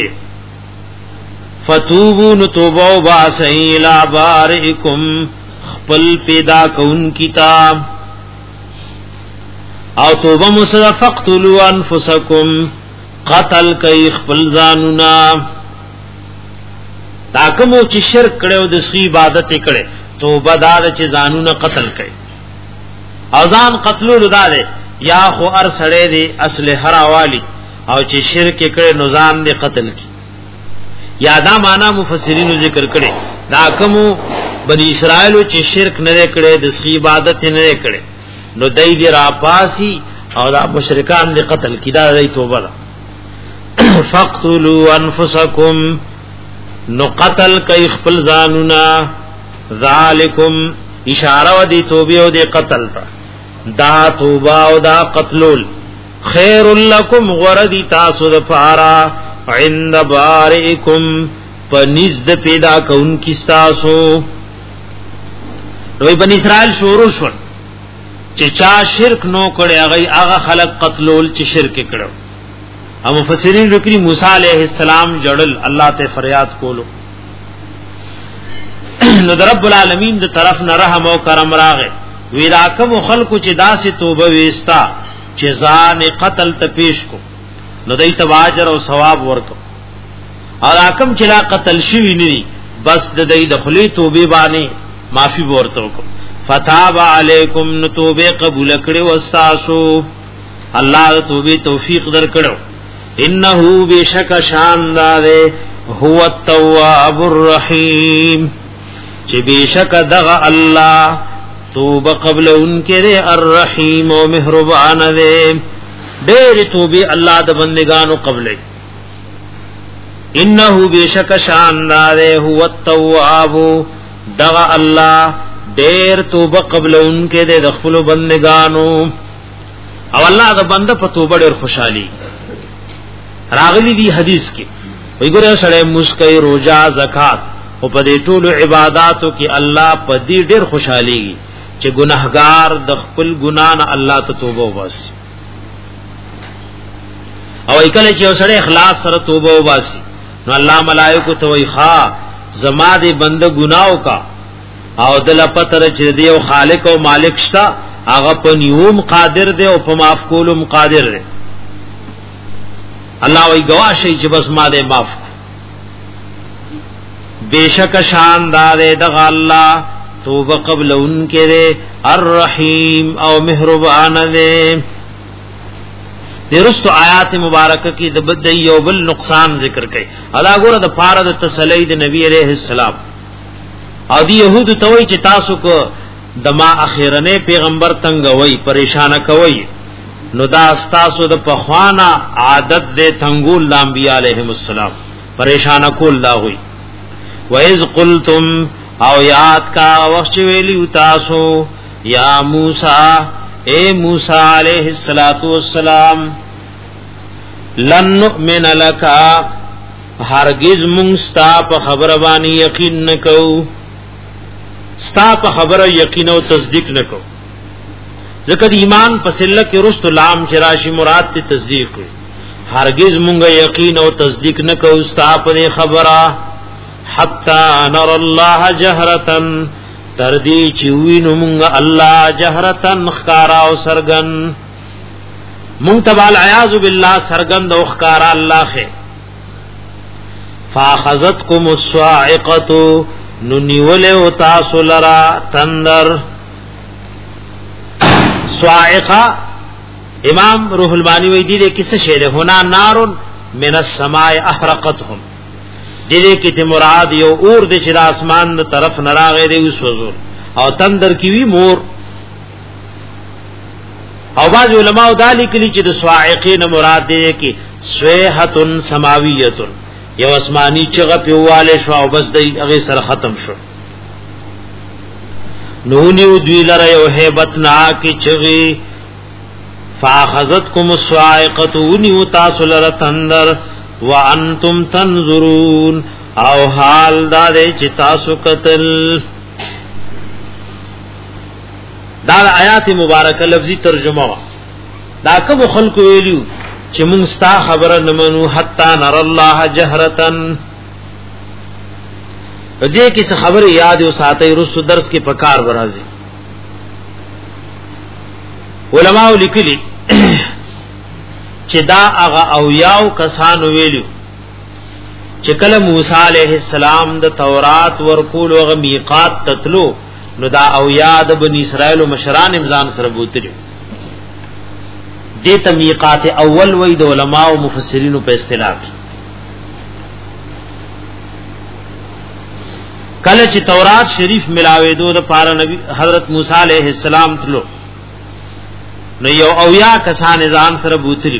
فتوبوا نتوبوا باسئ الى بارئکم خپل پیدا کون کتاب او توبه مسرا فقتلوا انفسکم قتل کای خپل ځانونا تاکمو چې شرک کړو د سی عبادت کړي توبه دار چې ځانونه قتل کړي اذان قتلول دار یا خو ار سړې دي اصل هراوالی او چې شرک کړي نو ځان دې قتل کړي یادا معنا مفسرین ذکر کړي دا کوم بنی اسرائیل چې شرک نه کړي د سی عبادت نه کړي نو دای دی را پاسی او دا مشرکان دی قتل کی دا دی توبه دا فقتلوا انفسکم نو قتل کئی خپل زانونا ذالکم اشاره و دی توبه و دی قتل تا دا توبه و دا قتلول خیر لکم غردی تاسو دفارا عند بارئکم پنیزد پیدا کون کستاسو نوی بنی اسرائیل شورو شون چې چا شرک نو کړي هغه هغه خلق قتلول چې شرک کړو او مفسرین لیکلي موسی علیہ السلام جړل الله ته فریاد کولو نو رب العالمین د طرف نه رحم او کرم راغې وی راکم خلق چې داسې توبه وستا چې ځان قتل ته پیش کو نو دای ته اجر او ثواب ورکو او راکم چې لا قتل شوی نه بس د دې د خلی توبه باندې معافي ورته وکړو فتاب علیکم نتوبه قبول کړي واستاسو الله توبه توفیق در کړو انه بشک شاندار هو التواب الرحیم چې بشک دغه الله توبه قبل انکره الرحیم او مهربان دی ډېر توبه الله د بندگانو قبلې انه بشک شاندار هو التواب دغه الله دیر توبه قبل انکه د خپل بندگانو او الله د بنده په توبه ډیر خوشحالي راغلی دی حدیث کې وی ګوره سره مسکای روزه زکات او په دې ټولو عبادتو کې الله په دې ډیر خوشحالي چې ګناهګار د خپل ګنا نه الله ته توبه وباسي او کله چې سره اخلاص سره توبه وباسي نو الله ملائکه ته وی ښا زما دې بنده ګناو کا او دل پتر چې دی او خالق او مالک شتا هغه په نیوم قادر دی او په معاف کولم قادر دی الله وی گواهی چې بس ما دې معاف بیشک شاندار دغه الله توبه قبل انکه دی الرحیم او مهربان دی درست آیات مبارکه کې د بد یو بل نقصان ذکر کړي ادا ګوره د پاره د تسلی د نبی عليه السلام او دی يهود ته وای چې تاسو کو د ما اخیرنه پیغمبر تنگوي پریشان کوي نو دا تاسو د پخوانا عادت دې تنگول د انبیاء علیهم السلام پریشان کول دا وای وَإِذْ قُلْتُمْ او یاد کا وخت ویلی تاسو یا موسی اے موسی علیہ الصلوۃ والسلام لن نؤمن لک هرگز مونږ ستا په خبره باندې یقین نکو ستا په خبره یقین او تصدیق نکو ځکه ایمان په سله کې رست لام چراشی مراد ته تصدیق وي هرگز مونږ یقین او تصدیق نکو ستا په خبره حتا نر الله جهرتن تردی چوینو مونږ الله جهرتن خکارا او سرغن مونږ تبال عیاذ بالله سرغن او خکارا الله خه فاخذتکم الصاعقه ننیول او تاسو لرا تندر صاعقه امام روح المانی وی دی دې کیسه شعر هنا نار من السماء احرقتهم دې کې ته مراد یو اور د چې د اسمان د طرف نراغې دی اوس وزور او تندر کی وی مور او باز علماء دالی کلی چې د صاعقین مراد دی کې سویحه سماویه یو اسماني چغه پیواله شو او بس دی هغه سره ختم شو نونی دوی لره یو hebat نا کی چغي فاخذتکم الصاعقه ونی تاسو لره تندر وانتم تنظرون او حال دا دې چې تاسو قتل دا آیات مبارکه لفظي ترجمه دا کوم خلق ویلو چې مونږ ستا خبره نه منو حتا نر الله جهرتن دې کې څه خبره یاد او ساتي رسو درس کې پکار برازي علماء لیکلي چې دا هغه او یاو کسانو ویلو چې کله موسی علیہ السلام د تورات ورکول او میقات تتلو نو دا او یاد بنی اسرائیل او مشران امزان سره بوتري دې ته میقات اول وې د علماء او مفسرین په اصطلاح کله چې تورات شریف ملاوي دو د پاره نبی حضرت موسی علیہ السلام تلو نو یو او یا کسان ځان سره بوتري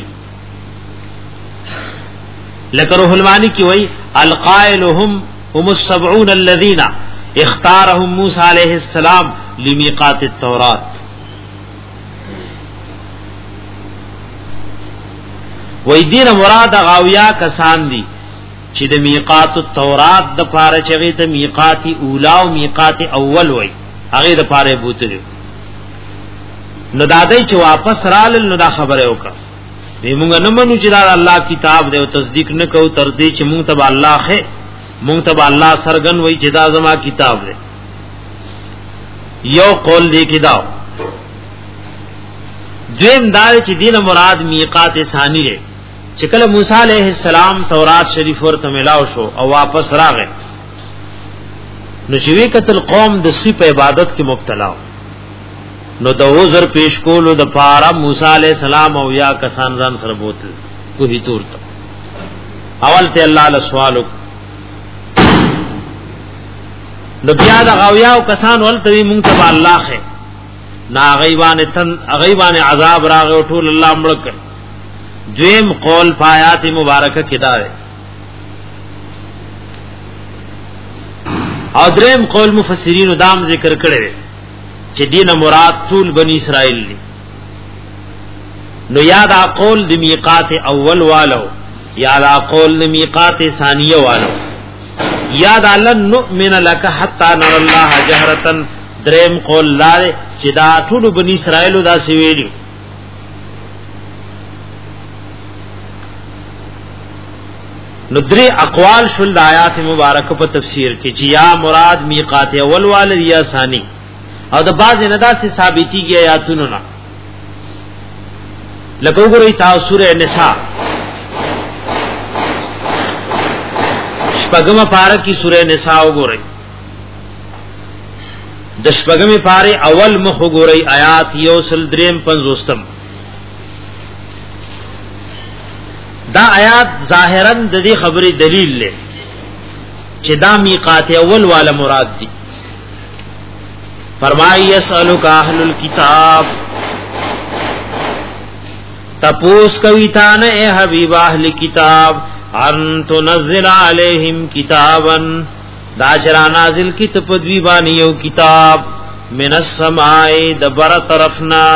لکه روح المانی کی وای القائلهم هم السبعون الذين اختارهم موسی علیہ السلام لمیقات التوراۃ وای دین مراد غاویا کسان دي چې د میقات التوراۃ د پاره چغې ته میقات اولا او میقات اول وای هغه د پاره بوتري نو دادای چې واپس رال نو دا خبره وکړه موږ نه منو چې دا الله کتاب دی او تصدیق نه کوو تر دې چې موږ ته الله خې موږ ته الله سرګن وای چې دا زما کتاب دی یو قول دی کې دا دویم دا چې دین مراد میقات ثانی دی چې کله موسی علیہ السلام تورات شریف ورته ملاو شو او واپس راغی نو چې وی قتل قوم د سخی په عبادت کې مبتلا نو د عذر پیش کولو د پارا موسی علیہ السلام او یا کسان ځان سره بوتل کوهی تورته اول ته الله له سوالو نو بیا د غویا او کسان ولته مونږ ته الله خې نا غیبان تن غیبان عذاب راغ ټول الله مړک دویم قول پایات مبارکه کې دا ہے او دریم قول مفسرین دام ذکر کړي چې دینه مراد ټول بنی اسرائیل دي نو یاد اقول د میقات اول والو یاد اقول د میقات ثانیه والو یاد علن نؤمن لك حتا نر الله جهرتن دریم قول لاره چې دا ټول بنی اسرائیل دا سی ویلي نو درې اقوال شول د آیات مبارکه په تفسیر کې چې یا مراد میقات اول والد یا ثانی او د باز نه داسې ثابتيږي آیاتونو نه لکه وګورئ تاسو سورې نساء شپږمه پاره کې سورې نساء وګورئ د شپږمه پاره اول مخ وګورئ آیات یو سل دریم پنځوستم دا آیات ظاهرا د دې خبرې دلیل لري چې دا میقات اول والا مراد دي. فرمایي یسألک اهل الكتاب، تپوس کوي تا نه اے حبیب اهل کتاب، ان تنزل علیہم کتابا، دا چرا نازل کی تپدوی بانی یو کتاب، من السماء دبر طرفنا.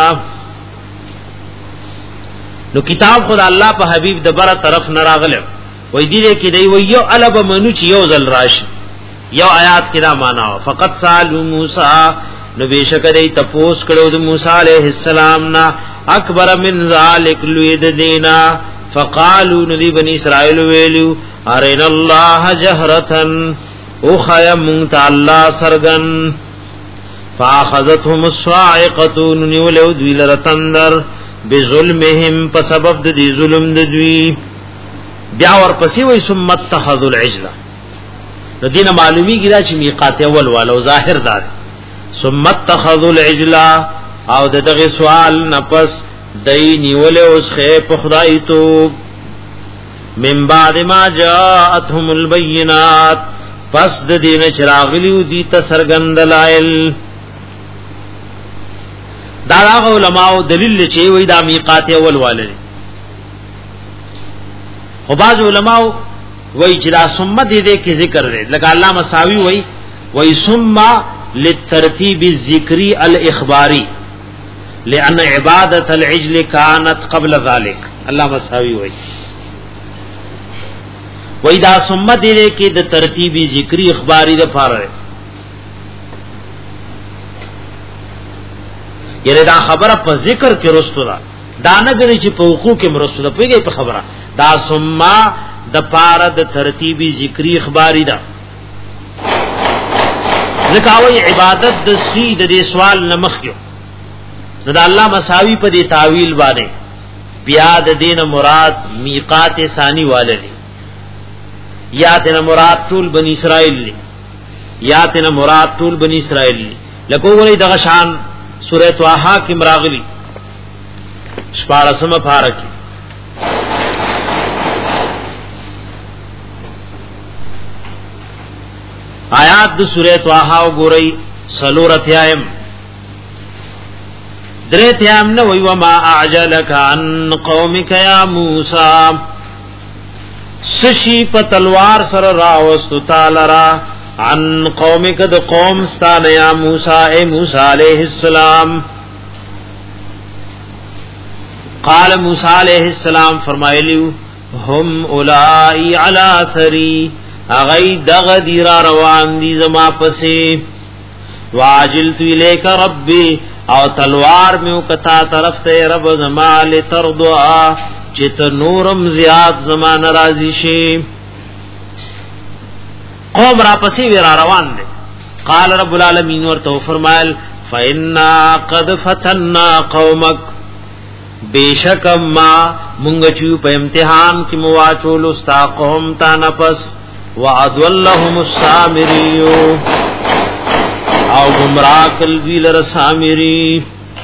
نو کتاب خدا الله په حبیب دبر طرف نه راغله، وای دې کې دی وای یو الب منو چې یو ځل راشي. یو آیات کې دا معنا فقط سالو موسی، نو بشک دی تپوس کړو د موسی علیہ السلام نا اکبر من ذالک لوید دینا، فقالوا ندی بنی اسرائیل ویلو ارین الله جهرتن، او خیم تعالی سرغن، فاخذتهم الصاعقه نولو دوی لرتندر بظلمهم په سبب د دې ظلم د دوی. بیا ور پسې وای ثم اتخذوا العجل، د دینه معلومی ګرا چې میقات اول والو ظاهر دار ثم اتخذوا العجل، او دغه سوال نفس دای نیول اوس خې په خدای تو، من بعد ما جاءتهم البينات، پس د دینه چراغلیو دي ته سرګند لایل. دا علماء دلیل چې وای دا میقات اول والي، خو بعض علماء وای چې دا ثم دې دې کې ذکر لري، لکه علامه ساوي وای وای ثم للترتیب الذکری الاخباری لان عبادت العجل كانت قبل ذلك. علامه ساوي وای وای دا ثم دې کې د ترتیبی ذکری اخباری د فاره، یره دا خبره په ذکر کې رسول دا دا نه غني چې په حقوق کې مرسته ده، پیږي په خبره دا ثم د پاره د ترتیبی ذکری اخباری ده. ذکاوی عبادت د سی د دې سوال نمخ یو نو دا الله مساوی په دې تعویل باندې بیا د دین مراد میقات ثانی والے یا تن مراد ټول بنی اسرائیل لی، یا تن مراد ټول بنی اسرائیل لی. لکه وګورئ دغه شان سورۃ طه کې مراغلی شپارسمه پارکی آیات د سورۃ طه وګورئ سلورتیایم درتیام نو وی وما اعجلک عن قومک یا موسی، سشی په تلوار سره راوستو تعالی را عن قومک د قوم ستانه یا موسی اے موسی علیہ السلام. قال موسی علیہ السلام فرمایلیو هم اولائی علی ثری، اغی دغ دیرا روان دی زما پسی، واجلت الیک ربی، او تلوار میو کتا طرف تے رب زما لترضا، چت نورم زیاد زما ناراضی شی. قوم را پسی ورا روان دے. قال رب العالمین ورته فرمایل فإنا قد فتنا قومک، بیشک ما مونږ چو په امتحان کې مواچول استا قوم تا نفس، وَأَضْوَلَّهُمُ السَّامِرِيُّ، او گمراہ قلبی لرسامری.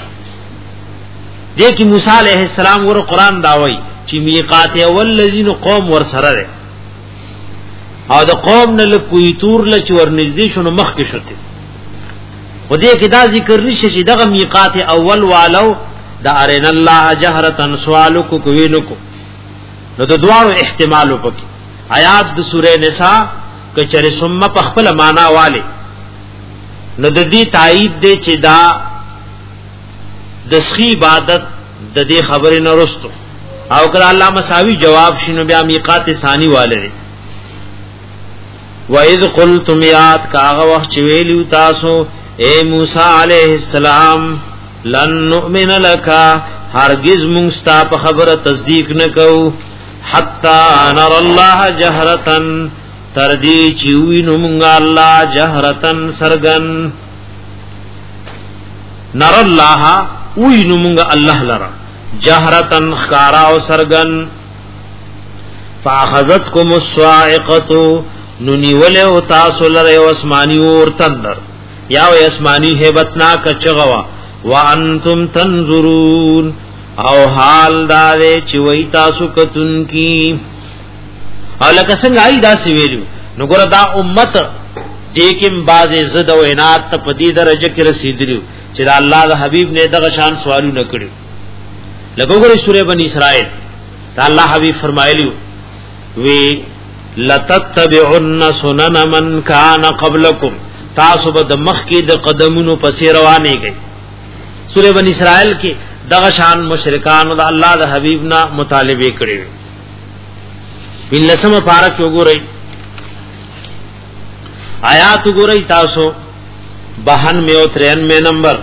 دیکھ موسی علیہ السلام ور قرآن داوی چې میقات اول لذین قوم ور سره ده، او د قوم نه لکوی تور لچ ور نږدې شنو مخ کې شته. و دې کې دا ذکر نشي چې دغه میقات اول والو د ارین الله جهرتن سوالو کو کوینو کو، نو د دوړو احتمال وکړي. آیات د سورې نساء کچره ثم په خپل معنا والے، نو د دې تایید دی چې دا د سخی عبادت د دې خبرې نه رستو، او کله الله مساوی جواب شنو بیا میقات ثانی والے. وَإِذْ قُلْتُمْ یاد کاغه وخت چې ویلو تاسو اے موسی علیہ السلام لن نؤمن لك، هرگز مونږ ستا په خبره تصدیق نکو، حتا نر الله جهرتن، تر دې چې وینو مونږ الله جهرتن سرغن. نر الله وینو مونږ الله لرا جهرتن خارا او سرغن. فاخذتكم الصاعقه، نونی ولے او تاسو لره اسمانی اور تندر یا اسمانی هیبتنا کچغوا، وانتم تنظرون، او حال دارے چوئی تاسو کتن کی او لکه څنګه ای دا سی ویلو نو ګره دا امت دیکم باز عزت او عنایت ته پدی درجه کې رسیدلو چې دا الله د حبیب نے دغه شان سوالونه کړو لکه ګره سورې بنی اسرائیل دا الله حبیب فرمایلیو وی لتتبعن سنن من کان قبلکم تاسو به د مخ کې د قدمونو پسې روانه گئی سورې بنی اسرائیل کې دغه شان مشرکان د الله د حبیب نه مطالبه کړي بل لسم پارک وګورئ آیات وګورئ تاسو بہانوے او ترانوے نمبر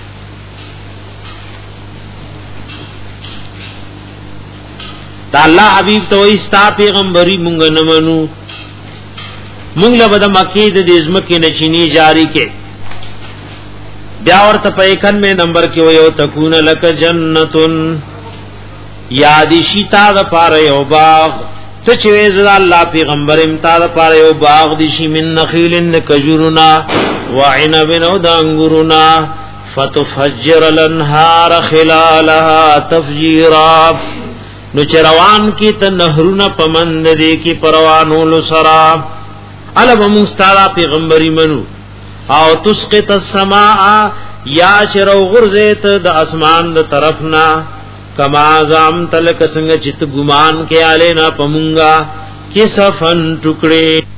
دا الله حبیب ته وي ستا پیغمبري مونږ نه منو مونږ له بد مکی د دې ځمکې نشینی جاری کې بیا ورته په اکانوے نمبر کې وي او تکون لک جنتون یاد شیتا د پاره یو باغ څه چې زړه الله پیغمبر امتاز پاره یو باغ دي شي من نخیلن کجورنا وعنب او د انګورنا فتفجر الانهار خلالها تفجيرا نو چروان کی ته نهرونه پمند دي کی پروانو لسرا علم مستعلا پیغمبري منو او تسقط السماء یا چرو غرزت د اسمان د طرفنا کما زام تلک څنګه چت ګمان کې الینا پمونګه کیسفن ټکړي